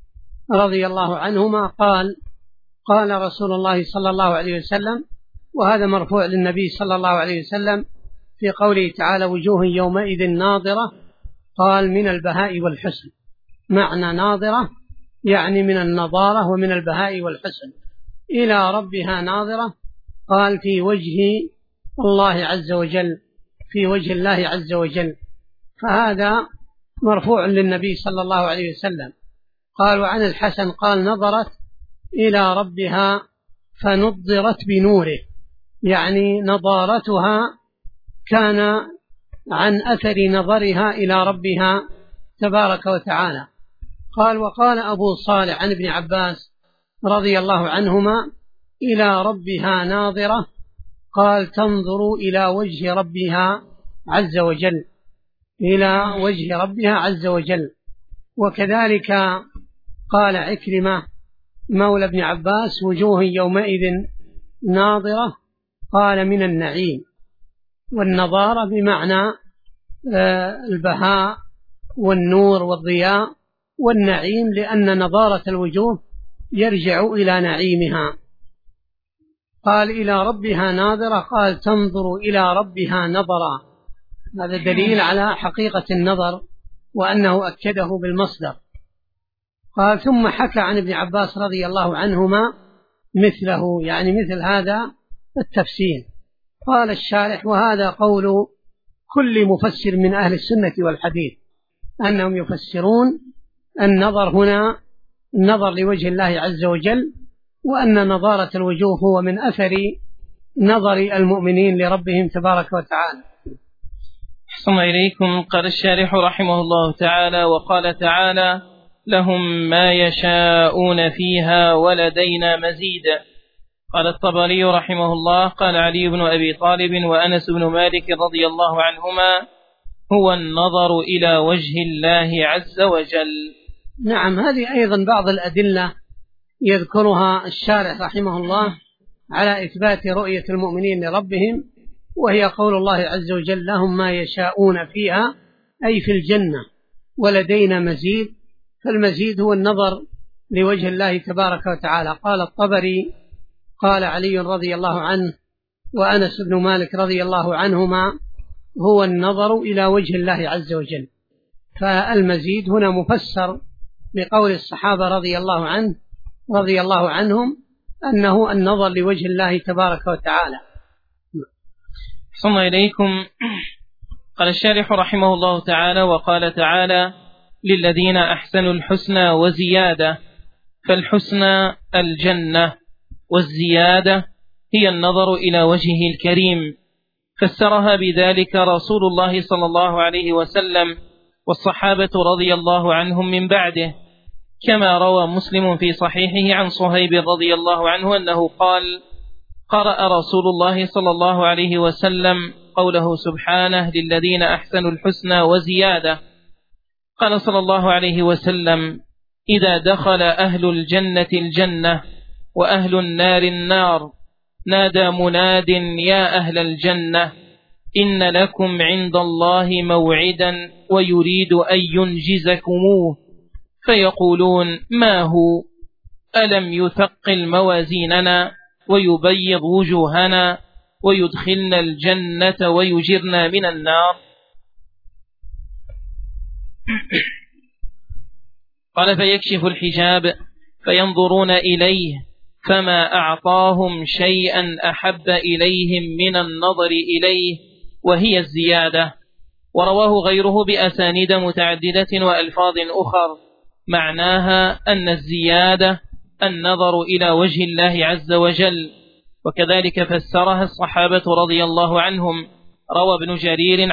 رضي الله عنهما قال رسول الله صلى الله عليه وسلم، وهذا مرفوع للنبي صلى الله عليه وسلم في قوله تعالى: وجوه يومئذ ناظرة، قال: من البهاء والحسن. معنى ناظرة يعني من النضارة ومن البهاء والحسن، إلى ربها ناظرة، قال: في وجه الله عز وجل، في وجه الله عز وجل. فهذا مرفوع للنبي صلى الله عليه وسلم. قال: وعن الحسن قال: نظرت إلى ربها فنضرت بنوره، يعني نضارتها كان عن أثر نظرها إلى ربها تبارك وتعالى. قال: وقال أبو صالح عن ابن عباس رضي الله عنهما: إلى ربها ناظرة، قال: تنظر إلى وجه ربها عز وجل، إلى وجه ربها عز وجل. وكذلك قال عكرمة مولى ابن عباس: وجوه يومئذ ناظرة، قال: من النعيم. والنظارة بمعنى البهاء والنور والضياء، والنعيم لأن نظارة الوجوه يرجع إلى نعيمها. قال: إلى ربها ناظرة، قال: تنظر إلى ربها نظرا. هذا دليل على حقيقة النظر وأنه أكده بالمصدر. قال: ثم حكى عن ابن عباس رضي الله عنهما مثله، يعني مثل هذا التفسير. قال الشارح: وهذا قول كل مفسر من أهل السنة والحديث، أنهم يفسرون النظر هنا النظر لوجه الله عز وجل، وأن نظارة الوجوه هو من أثر نظر المؤمنين لربهم تبارك وتعالى. أحسن إليكم. قال الشارح رحمه الله تعالى: وقال تعالى: لهم ما يشاءون فيها ولدينا مزيد. قال الطبري رحمه الله: قال علي بن أبي طالب وأنس بن مالك رضي الله عنهما: هو النظر إلى وجه الله عز وجل. نعم، هذه أيضا بعض الأدلة يذكرها الشارح رحمه الله على إثبات رؤية المؤمنين لربهم، وهي قول الله عز وجل: لهم ما يشاءون فيها، أي في الجنة، ولدينا مزيد. فالمزيد هو النظر لوجه الله تبارك وتعالى. قال الطبري: قال علي رضي الله عنه وأنس بن مالك رضي الله عنهما: هو النظر إلى وجه الله عز وجل. فالمزيد هنا مفسر بقول الصحابة رضي الله عنهم أنه النظر لوجه الله تبارك وتعالى. ثم إليكم. قال الشارح رحمه الله تعالى: وقال تعالى: للذين أحسنوا الحسنى وزيادة. فالحسنى الجنة، والزيادة هي النظر إلى وجهه الكريم. فسرها بذلك رسول الله صلى الله عليه وسلم والصحابة رضي الله عنهم من بعده، كما روى مسلم في صحيحه عن صهيب رضي الله عنه أنه قال: قرأ رسول الله صلى الله عليه وسلم قوله سبحانه: للذين أحسنوا الحسنى وزيادة. قال صلى الله عليه وسلم: إذا دخل أهل الجنة الجنة وأهل النار النار، نادى مناد: يا أهل الجنة، إن لكم عند الله موعدا ويريد أن ينجزكموه. فيقولون: ما هو؟ ألم يثقل موازيننا ويبيض وجوهنا ويدخلنا الجنة ويجرنا من النار؟ قال: فيكشف الحجاب فينظرون إليه، فما أعطاهم شيئا أحب إليهم من النظر إليه، وهي الزيادة. ورواه غيره بأسانيد متعددة وألفاظ أخر، معناها أن الزيادة النظر إلى وجه الله عز وجل. وكذلك فسرها الصحابة رضي الله عنهم. روى ابن جرير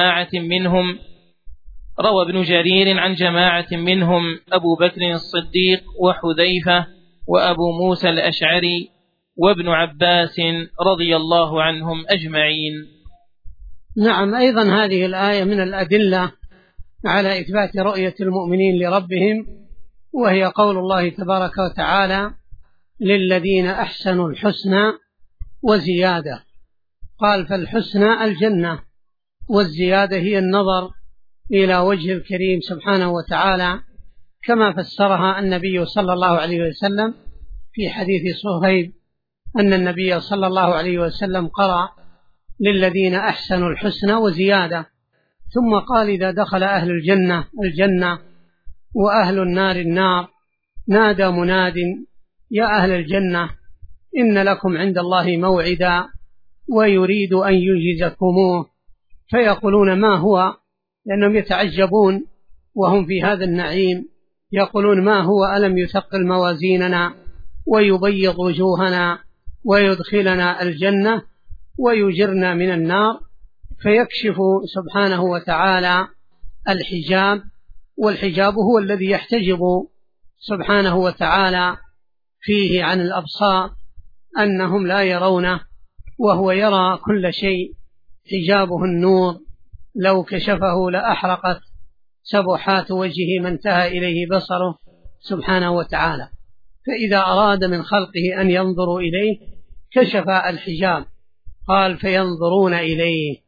عن جماعة منهم أبو بكر الصديق وحذيفة وأبو موسى الأشعري وابن عباس رضي الله عنهم أجمعين. نعم، أيضا هذه الآية من الأدلة على إثبات رؤية المؤمنين لربهم، وهي قول الله تبارك وتعالى: للذين أحسنوا الحسنى وزيادة. قال: فالحسنى الجنة، والزيادة هي النظر إلى وجه الكريم سبحانه وتعالى، كما فسرها النبي صلى الله عليه وسلم في حديث صهيب أن النبي صلى الله عليه وسلم قرأ للذين أحسنوا الحسنى وزيادة، ثم قال إذا دخل أهل الجنة الجنة وأهل النار النار نادى مناد يا أهل الجنة إن لكم عند الله موعدا ويريد أن ينجزكموه، فيقولون ما هو، لأنهم يتعجبون وهم في هذا النعيم، يقولون ما هو ألم يثقل موازيننا ويبيض وجوهنا ويدخلنا الجنة ويجرنا من النار، فيكشف سبحانه وتعالى الحجاب، والحجاب هو الذي يحتجب سبحانه وتعالى فيه عن الأبصار أنهم لا يرونه، وهو يرى كل شيء، حجابه النور لو كشفه لأحرقت سبحات وجهه ما انتهى إليه بصره سبحانه وتعالى. فإذا أراد من خلقه أن ينظروا إليه كشف الحجاب، قال فينظرون إليه،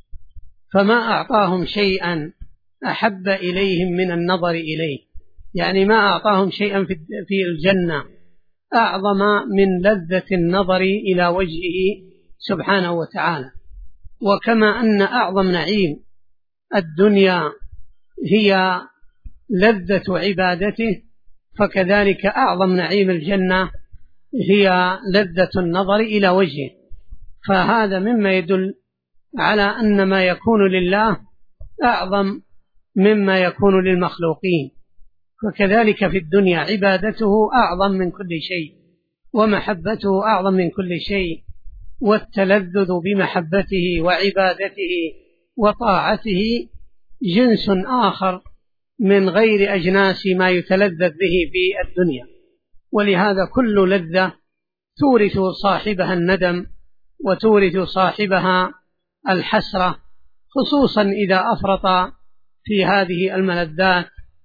فما أعطاهم شيئا أحب إليهم من النظر إليه، يعني ما أعطاهم شيئا في الجنة أعظم من لذة النظر إلى وجهه سبحانه وتعالى. وكما أن أعظم نعيم الدنيا هي لذة عبادته، فكذلك أعظم نعيم الجنة هي لذة النظر إلى وجهه، فهذا مما يدل على أن ما يكون لله أعظم مما يكون للمخلوقين. وكذلك في الدنيا عبادته أعظم من كل شيء، ومحبته أعظم من كل شيء، والتلذذ بمحبته وعبادته وطاعته جنس آخر من غير أجناس ما يتلذذ به في الدنيا. ولهذا كل لذة تورث صاحبها الندم وتورث صاحبها الحسرة، خصوصا إذا أفرط في هذه الملذات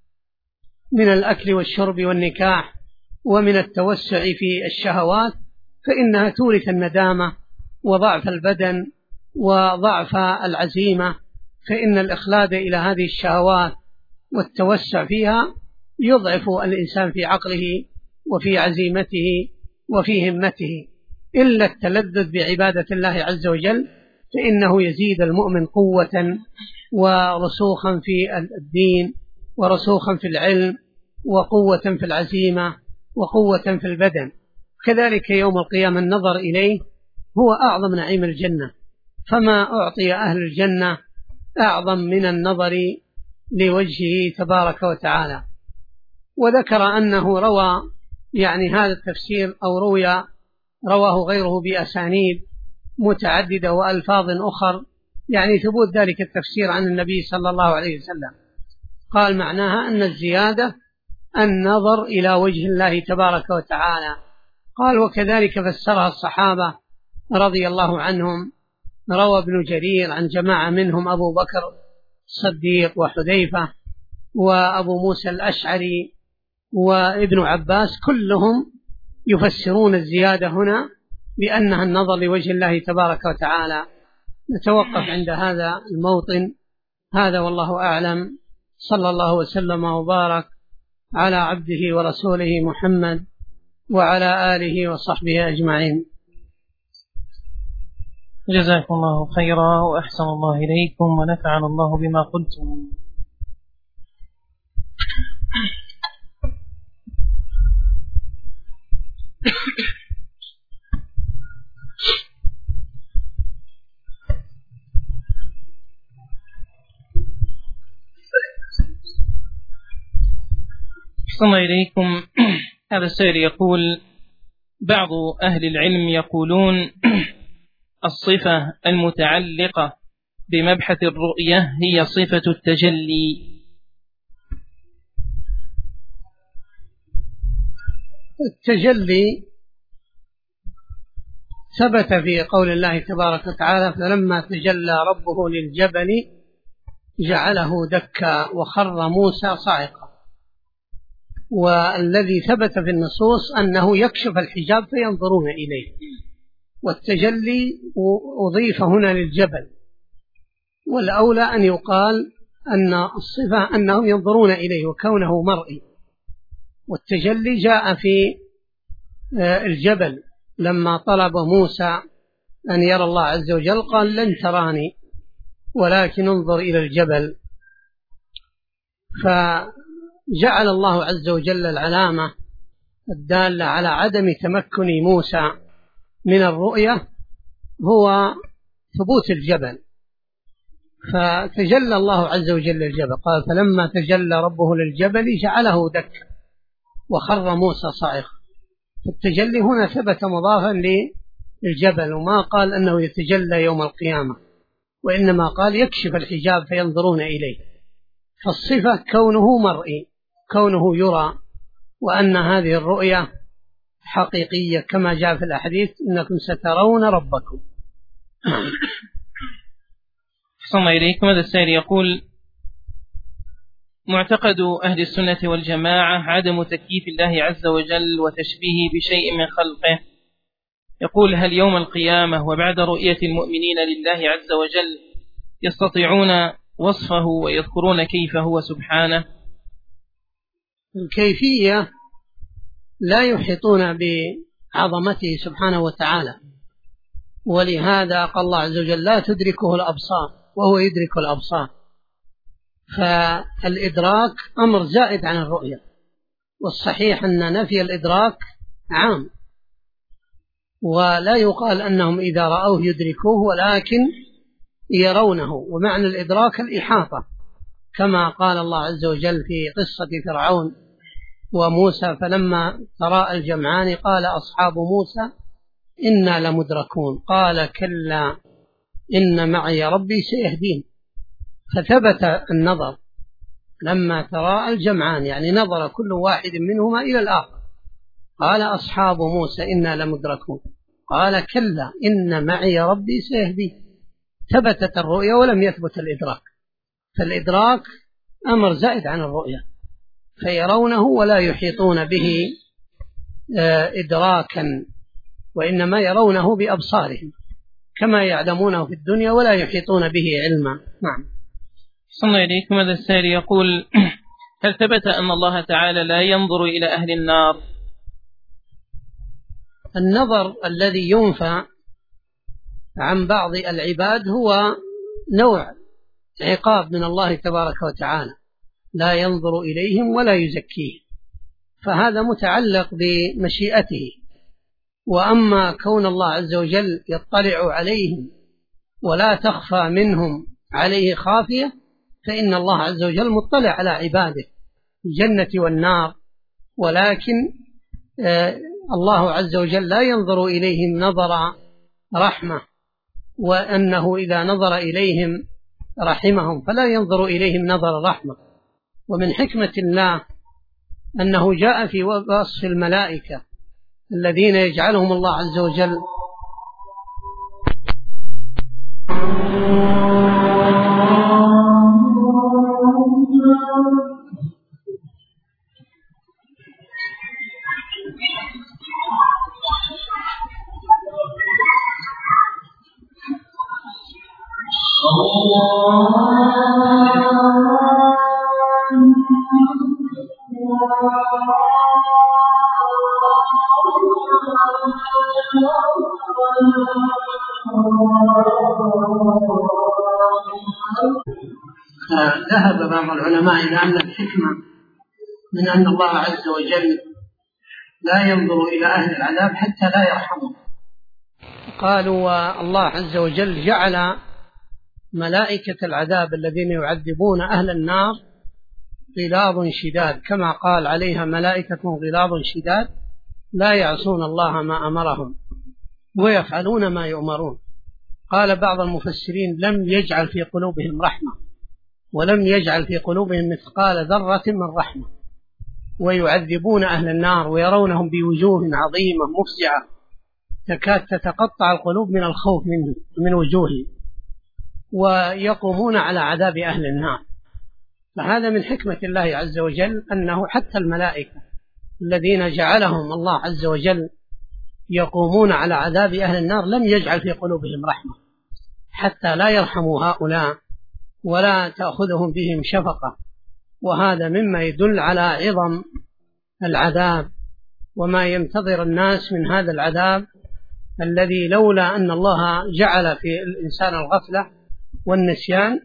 من الأكل والشرب والنكاح ومن التوسع في الشهوات، فإنها تورث الندامة وضعف البدن وضعف العزيمة، فإن الإخلاد إلى هذه الشهوات والتوسع فيها يضعف الإنسان في عقله وفي عزيمته وفي همته. إلا التلذذ بعبادة الله عز وجل فإنه يزيد المؤمن قوة ورسوخا في الدين ورسوخا في العلم وقوة في العزيمة وقوة في البدن. كذلك يوم القيامة النظر إليه هو أعظم نعيم الجنة، فما أعطي أهل الجنة أعظم من النظر لوجهه تبارك وتعالى. وذكر أنه روى هذا التفسير أو رواه غيره بأسانيد متعددة وألفاظ أخر، ثبوت ذلك التفسير عن النبي صلى الله عليه وسلم. قال معناها أن الزيادة النظر إلى وجه الله تبارك وتعالى. قال وكذلك فسرها الصحابة رضي الله عنهم، روى ابن جرير عن جماعة منهم أبو بكر الصديق وحذيفة وأبو موسى الأشعري وابن عباس، كلهم يفسرون الزيادة هنا بأنها النظر لوجه الله تبارك وتعالى. نتوقف عند هذا الموطن. هذا والله أعلم، صلى الله وسلم وبارك على عبده ورسوله محمد وعلى آله وصحبه أجمعين. جزاكم الله خيرا وأحسن الله إليكم ونفعنا الله بما قلتم. أحسن إليكم. هذا السائل يقول: بعض أهل العلم يقولون الصفة المتعلقة بمبحث الرؤية هي صفة التجلي. التجلي ثبت في قول الله تبارك وتعالى: فلما تجلى ربه للجبل جعله دكا وخر موسى صاعقا. والذي ثبت في النصوص أنه يكشف الحجاب فينظرون إليه، والتجلي أضيف هنا للجبل، والأولى أن يقال أن الصفة أنهم ينظرون إليه وكونه مرئي، والتجلي جاء في الجبل لما طلب موسى أن يرى الله عز وجل قال لن تراني ولكن انظر إلى الجبل، فجعل الله عز وجل العلامة الدالة على عدم تمكن موسى من الرؤية هو ثبوت الجبل، فتجلى الله عز وجل الجبل، قال فلما تجلى ربه للجبل جعله دكا وخر موسى صاعقا. فالتجلي هنا ثبت مضافا للجبل، وما قال أنه يتجلى يوم القيامة، وإنما قال يكشف الحجاب فينظرون إليه. فالصفة كونه مرئي، كونه يرى، وأن هذه الرؤية حقيقية كما جاء في الأحاديث إنكم سترون ربكم. صلى إليكم. هذا السائل يقول: معتقد أهل السنة والجماعة عدم تكييف الله عز وجل وتشبيهه بشيء من خلقه. يقول: هل يوم القيامة وبعد رؤية المؤمنين لله عز وجل يستطيعون وصفه ويذكرون كيف هو سبحانه؟ الكيفية لا يحيطون بعظمته سبحانه وتعالى، ولهذا قال الله عز وجل لا تدركه الأبصار وهو يدرك الأبصار. فالإدراك أمر زائد عن الرؤية، والصحيح أن نفي الإدراك عام، ولا يقال أنهم إذا رأوه يدركوه ولكن يرونه، ومعنى الإدراك الإحاطة كما قال الله عز وجل في قصة فرعون وموسى فلما تراءى الجمعان قال أصحاب موسى إنا لمدركون قال كلا إن معي ربي سيهدين. فثبت النظر لما تراءى الجمعان، يعني نظر كل واحد منهما إلى الآخر، قال أصحاب موسى إنا لمدركون قال كلا إن معي ربي سيهدين. ثبتت الرؤية ولم يثبت الإدراك، فالإدراك أمر زائد عن الرؤية، فيرونه ولا يحيطون به إدراكا، وإنما يرونه بأبصارهم كما يعلمونه في الدنيا ولا يحيطون به علما. نعم. صلى إليكم. هذا السائل يقول: هل ثبت أن الله تعالى لا ينظر إلى أهل النار؟ النظر الذي ينفى عن بعض العباد هو نوع عقاب من الله تبارك وتعالى، لا ينظر إليهم ولا يزكيهم، فهذا متعلق بمشيئته. وأما كون الله عز وجل يطلع عليهم ولا تخفى منهم عليه خافية، فإن الله عز وجل مطلع على عباده الجنة والنار، ولكن الله عز وجل لا ينظر إليهم نظر رحمة، وأنه إذا نظر إليهم رحمهم، فلا ينظر إليهم نظر رحمة. ومن حكمة الله أنه جاء في وصف الملائكة الذين يجعلهم الله عز وجل ذهب بعض العلماء إلى أن الحكمة من أن الله عز وجل لا ينظر إلى أهل العذاب حتى لا يرحمهم. قالوا الله عز وجل جعل ملائكة العذاب الذين يعذبون أهل النار غلاظ شداد، كما قال عليها ملائكة غلاظ شداد لا يعصون الله ما أمرهم ويفعلون ما يؤمرون. قال بعض المفسرين لم يجعل في قلوبهم رحمة، ولم يجعل في قلوبهم مثقال ذرة من رحمة، ويعذبون أهل النار ويرونهم بوجوه عظيمة مفزعة تكاد تتقطع القلوب من الخوف من وجوههم، ويقومون على عذاب أهل النار. فهذا من حكمة الله عز وجل أنه حتى الملائكة الذين جعلهم الله عز وجل يقومون على عذاب أهل النار لم يجعل في قلوبهم رحمة حتى لا يرحموا هؤلاء ولا تأخذهم بهم شفقة. وهذا مما يدل على عظم العذاب وما ينتظر الناس من هذا العذاب الذي لولا أن الله جعل في الإنسان الغفلة والنسيان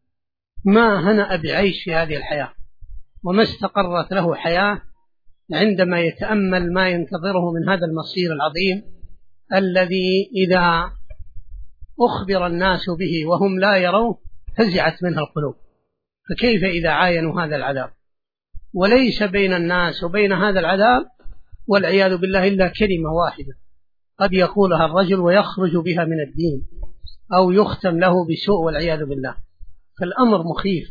ما هنأ بعيش في هذه الحياة، وما استقرت له حياة عندما يتأمل ما ينتظره من هذا المصير العظيم الذي إذا أخبر الناس به وهم لا يروه فزعت منها القلوب. فكيف إذا عاينوا هذا العذاب؟ وليس بين الناس وبين هذا العذاب والعياذ بالله إلا كلمة واحدة قد يقولها الرجل ويخرج بها من الدين أو يختم له بسوء والعياذ بالله. فالأمر مخيف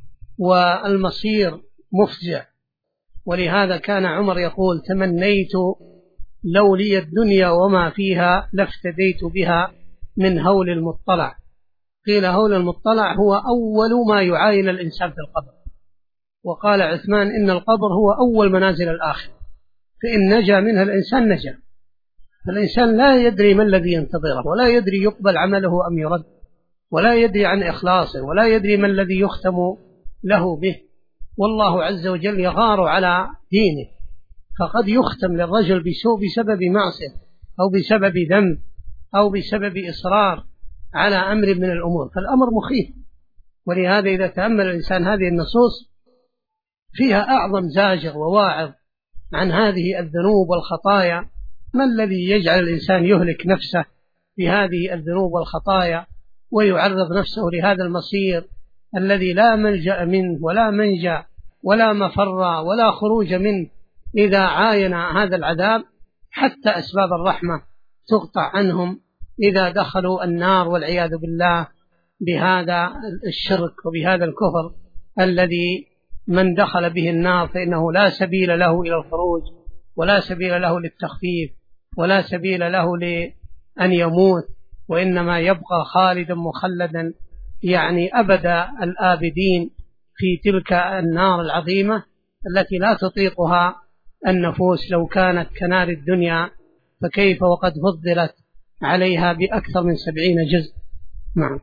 والمصير مفزع. ولهذا كان عمر يقول: تمنيت لو لي الدنيا وما فيها لافتديت بها من هول المطلع. قيل هول المطلع هو أول ما يعاين الإنسان في القبر. وقال عثمان: إن القبر هو أول منازل الآخرة، فإن نجا منها الإنسان نجا. فالإنسان لا يدري ما الذي ينتظره، ولا يدري يقبل عمله أم يرد، ولا يدري عن إخلاصه، ولا يدري ما الذي يختم له به. والله عز وجل يغار على دينه، فقد يختم للرجل بسوء بسبب معصية أو بسبب ذنب أو بسبب إصرار على أمر من الأمور. فالأمر مخيف. ولهذا إذا تأمل الإنسان هذه النصوص فيها أعظم زاجر وواعظ عن هذه الذنوب والخطايا. ما الذي يجعل الإنسان يهلك نفسه بهذه الذنوب والخطايا ويعرض نفسه لهذا المصير الذي لا ملجأ منه ولا منجا ولا مفر ولا خروج منه إذا عاين هذا العذاب؟ حتى أسباب الرحمة تقطع عنهم إذا دخلوا النار والعياذ بالله بهذا الشرك وبهذا الكفر الذي من دخل به النار فإنه لا سبيل له إلى الخروج، ولا سبيل له للتخفيف، ولا سبيل له لأن يموت، وإنما يبقى خالدا مخلدا يعني أبد الآبدين في تلك النار العظيمة التي لا تطيقها النفوس لو كانت كنار الدنيا، فكيف وقد فضلت عليها بأكثر من 70 جزء. نعم.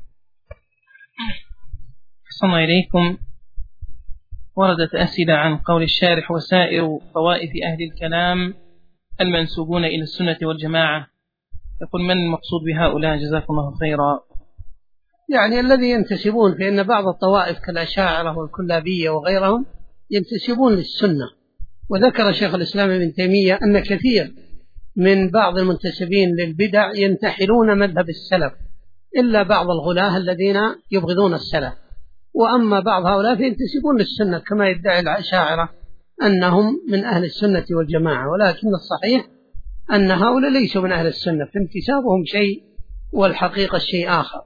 أحسن إليكم. وردت أسئلة عن قول الشارح: وسائر طوائف أهل الكلام المنسوبون إلى السنة والجماعة. يقول: من المقصود بهؤلاء جزاكم الله خيرا؟ يعني الذي ينتسبون، فإن بعض الطوائف كالأشاعرة والكلابية وغيرهم ينتسبون للسنة. وذكر شيخ الإسلام ابن تيمية أن كثير من بعض المنتسبين للبدع ينتحلون مذهب السلف، إلا بعض الغلاة الذين يبغضون السلف. وأما بعض هؤلاء فينتسبون للسنة كما يدعي الأشاعرة أنهم من أهل السنة والجماعة، ولكن الصحيح أن هؤلاء ليسوا من أهل السنة، فانتسابهم شيء والحقيقة شيء آخر.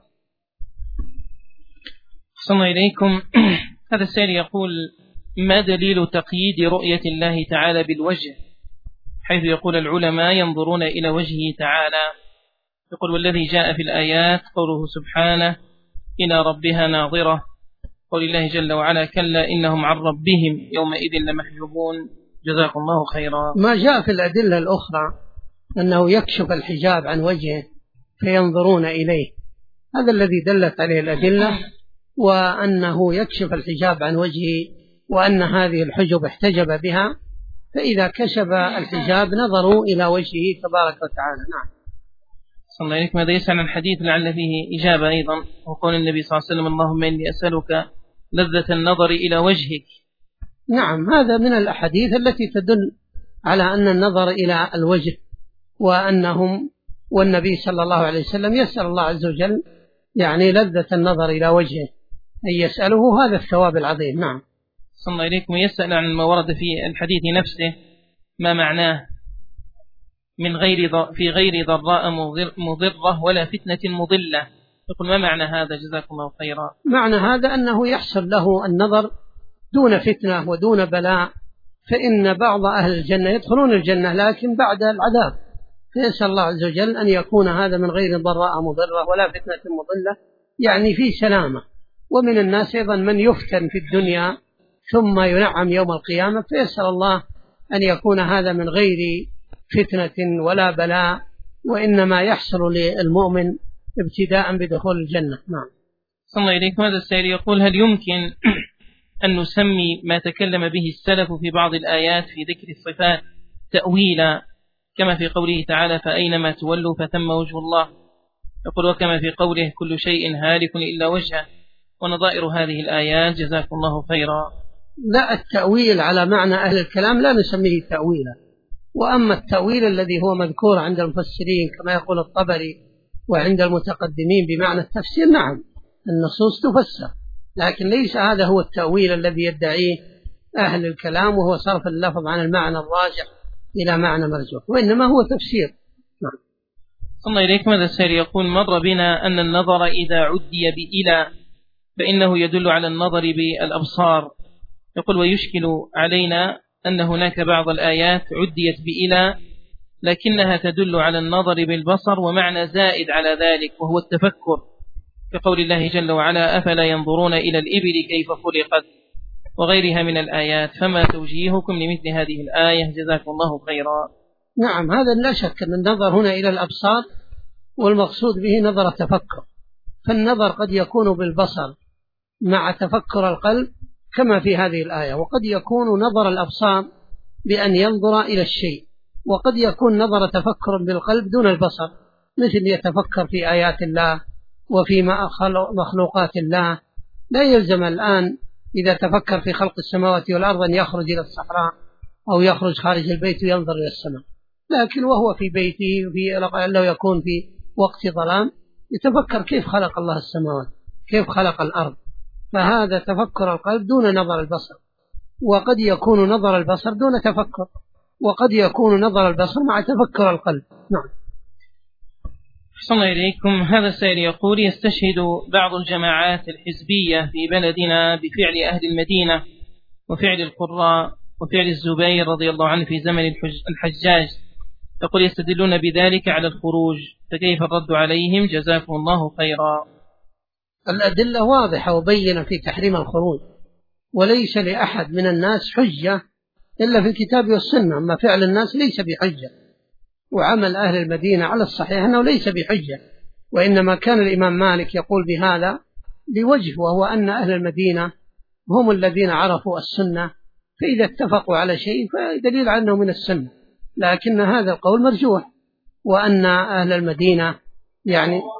صلى إليكم. هذا السائل يقول: ما دليل تقييد رؤية الله تعالى بالوجه، حيث يقول العلماء ينظرون إلى وجهه تعالى؟ يقول: والذي جاء في الآيات قوله سبحانه: إلى ربها ناظرة، قول الله جل وعلا: كلا إنهم عن ربهم يومئذ لمحجوبون. جزاكم الله خيرا. ما جاء في الأدلة الأخرى أنه يكشف الحجاب عن وجهه فينظرون إليه، هذا الذي دلت عليه الأدلة، وأنه يكشف الحجاب عن وجهه، وأن هذه الحجب احتجب بها، فإذا كشف الحجاب نظروا إلى وجهه تبارك وتعالى. نعم. صلى الله عليه وسلم. هذا يسأل عن حديث لعل فيه إجابة أيضا، وقول النبي صلى الله عليه وسلم: اللهم إني أسألك لذة النظر إلى وجهك. نعم، هذا من الأحاديث التي تدل على أن النظر إلى الوجه، والنبي صلى الله عليه وسلم يسأل الله عز وجل يعني لذة النظر إلى وجهه، أن يسأله هذا الثواب العظيم. نعم. صلى الله عليكم. يسأل عن ما ورد في الحديث نفسه، ما معناه في غير ضراء مضرة ولا فتنة مضلة. يقول: ما معنى هذا جزاكم الله خيرا؟ معنى هذا أنه يحصل له النظر دون فتنة ودون بلاء، فإن بعض أهل الجنة يدخلون الجنة لكن بعد العذاب، فيسأل الله عز وجل أن يكون هذا من غير ضراء مضرة ولا فتنة مضلة، يعني في سلامة. ومن الناس أيضا من يفتن في الدنيا ثم ينعم يوم القيامة، فيسأل الله أن يكون هذا من غير فتنة ولا بلاء، وإنما يحصل للمؤمن ابتداء بدخول الجنة. نعم. صلى الله عليكم. هذا السائل يقول: هل يمكن أن نسمي ما تكلم به السلف في بعض الآيات في ذكر الصفات تأويلا، كما في قوله تعالى فأينما تولوا فثم وجه الله، يقول وكما في قوله كل شيء هالك إلا وجهه، ونظائر هذه الآيات جزاكم الله خيرا. لا، التأويل على معنى أهل الكلام لا نسميه تأويلا، وأما التأويل الذي هو مذكور عند المفسرين كما يقول الطبري وعند المتقدمين بمعنى التفسير، نعم النصوص تفسر، لكن ليس هذا هو التأويل الذي يدعيه أهل الكلام وهو صرف اللفظ عن المعنى الراجح إلى معنى مرجوح، وإنما هو تفسير. نعم. صلى إليكم. هذا السائل يقول مر بنا أن النظر إذا عدي بإلى فإنه يدل على النظر بالأبصار، يقول ويشكل علينا أن هناك بعض الآيات عديت بإلى لكنها تدل على النظر بالبصر ومعنى زائد على ذلك وهو التفكر، كقول الله جل وعلا أفلا ينظرون إلى الإبل كيف خلقت وغيرها من الآيات، فما توجيهكم لمثل هذه الآية جزاكم الله خيرا. نعم، هذا لا شك أن النظر هنا إلى الأبصار والمقصود به نظر التفكر، فالنظر قد يكون بالبصر مع تفكر القلب كما في هذه الآية، وقد يكون نظر الأبصار بأن ينظر إلى الشيء، وقد يكون نظر تفكر بالقلب دون البصر، مثل يتفكر في آيات الله وفي مخلوقات الله. لا يلزم الآن إذا تفكر في خلق السماوات والأرض أن يخرج إلى الصحراء أو يخرج خارج البيت وينظر إلى السماء، لكن وهو في بيته لو يكون في وقت ظلام يتفكر كيف خلق الله السماوات كيف خلق الأرض، فهذا تفكر القلب دون نظر البصر. وقد يكون نظر البصر دون تفكر، وقد يكون نظر البصر مع تفكر القلب. نعم. صلى إليكم. هذا السائل يقول يستشهد بعض الجماعات الحزبية في بلدنا بفعل أهل المدينة وفعل القراء وفعل الزبير رضي الله عنه في زمن الحجاج، يقول يستدلون بذلك على الخروج، فكيف الرد عليهم جزاكم الله خيرا. الأدلة واضحة وبينة في تحريم الخروج، وليس لأحد من الناس حجة إلا في الكتاب والسنة، أما فعل الناس ليس بحجة، وعمل أهل المدينة على الصحيح أنه ليس بحجة، وإنما كان الإمام مالك يقول بهذا لوجه، وهو أن أهل المدينة هم الذين عرفوا السنة، فإذا اتفقوا على شيء فدليل عنه من السنة، لكن هذا القول مرجوح، وأن أهل المدينة يعني